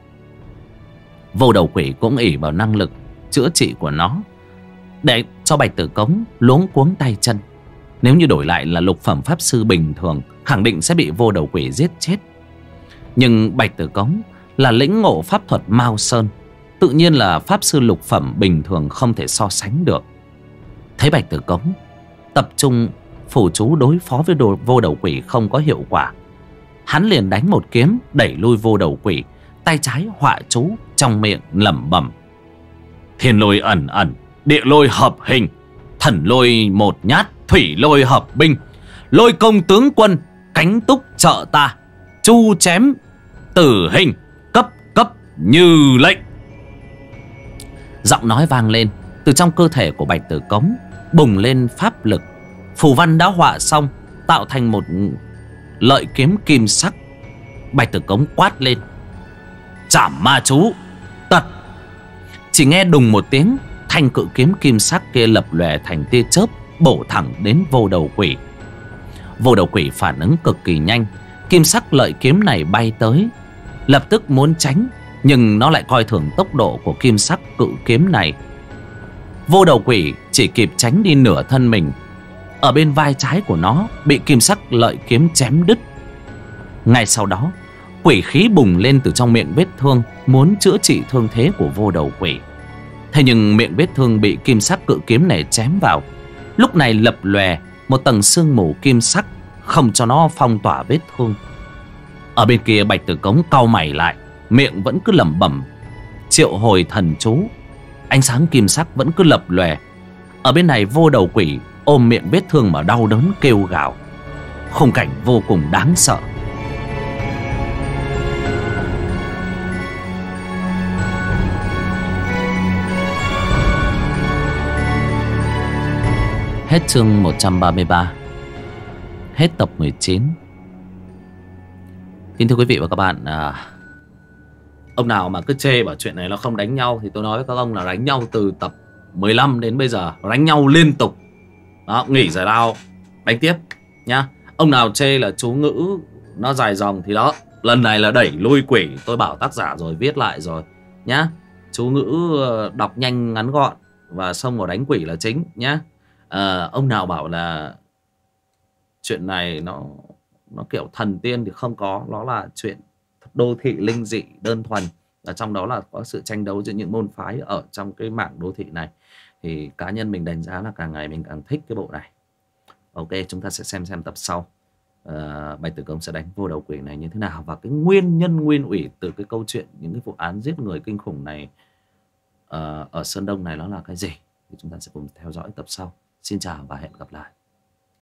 Vô đầu quỷ cũng ỷ vào năng lực chữa trị của nó để cho Bạch Tử Cống luống cuống tay chân. Nếu như đổi lại là lục phẩm pháp sư bình thường, khẳng định sẽ bị vô đầu quỷ giết chết. Nhưng Bạch Tử Cống là lĩnh ngộ pháp thuật Mao Sơn, tự nhiên là pháp sư lục phẩm bình thường không thể so sánh được. Thấy Bạch Tử Cống tập trung phù chú đối phó với vô đầu quỷ không có hiệu quả, hắn liền đánh một kiếm đẩy lui vô đầu quỷ, tay trái họa chú, trong miệng lẩm bẩm: thiên lôi ẩn ẩn, địa lôi hợp hình, thần lôi một nhát, thủy lôi hợp binh, lôi công tướng quân, cánh túc trợ ta, chu chém tử hình, cấp cấp như lệnh. Giọng nói vang lên, từ trong cơ thể của Bạch Tử Cống bùng lên pháp lực. Phù văn đã họa xong, tạo thành một lợi kiếm kim sắc. Bạch Tử Cống quát lên: chảm ma chú, tật! Chỉ nghe đùng một tiếng, thanh cự kiếm kim sắc kia lập lòe thành tia chớp, bổ thẳng đến vô đầu quỷ. Vô đầu quỷ phản ứng cực kỳ nhanh. Kim sắc lợi kiếm này bay tới, lập tức muốn tránh, nhưng nó lại coi thường tốc độ của kim sắc cự kiếm này. Vô đầu quỷ chỉ kịp tránh đi nửa thân mình. Ở bên vai trái của nó bị kim sắc lợi kiếm chém đứt. Ngay sau đó, quỷ khí bùng lên từ trong miệng vết thương, muốn chữa trị thương thế của vô đầu quỷ. Thế nhưng miệng vết thương bị kim sắc cự kiếm này chém vào, lúc này lập lòe một tầng sương mù kim sắc, không cho nó phong tỏa vết thương. Ở bên kia Bạch Tử Cống cau mày lại, miệng vẫn cứ lẩm bẩm triệu hồi thần chú. Ánh sáng kim sắc vẫn cứ lập lòe. Ở bên này vô đầu quỷ ôm miệng vết thương mà đau đớn kêu gào. Khung cảnh vô cùng đáng sợ. Hết chương 133. Hết tập 19. Kính thưa quý vị và các bạn, ông nào mà cứ chê bảo chuyện này nó không đánh nhau thì tôi nói với các ông là đánh nhau từ tập 15 đến bây giờ, đánh nhau liên tục. Đó, nghỉ giải lao đánh tiếp nhá. Ông nào chê là chú ngữ nó dài dòng thì đó, lần này là đẩy lui quỷ. Tôi bảo tác giả rồi, viết lại rồi nhá. Chú ngữ đọc nhanh ngắn gọn và xông vào đánh quỷ là chính nhá. Ông nào bảo là chuyện này nó kiểu thần tiên thì không có. Nó là chuyện đô thị linh dị đơn thuần, và trong đó là có sự tranh đấu giữa những môn phái ở trong cái mảng đô thị này. Thì cá nhân mình đánh giá là càng ngày mình càng thích cái bộ này. Ok, chúng ta sẽ xem tập sau. Bạch Tử Cống sẽ đánh vô đầu quỷ này như thế nào, và cái nguyên nhân nguyên ủy từ cái câu chuyện những cái vụ án giết người kinh khủng này ở Sơn Đông này nó là cái gì, thì chúng ta sẽ cùng theo dõi tập sau. Xin chào và hẹn gặp lại.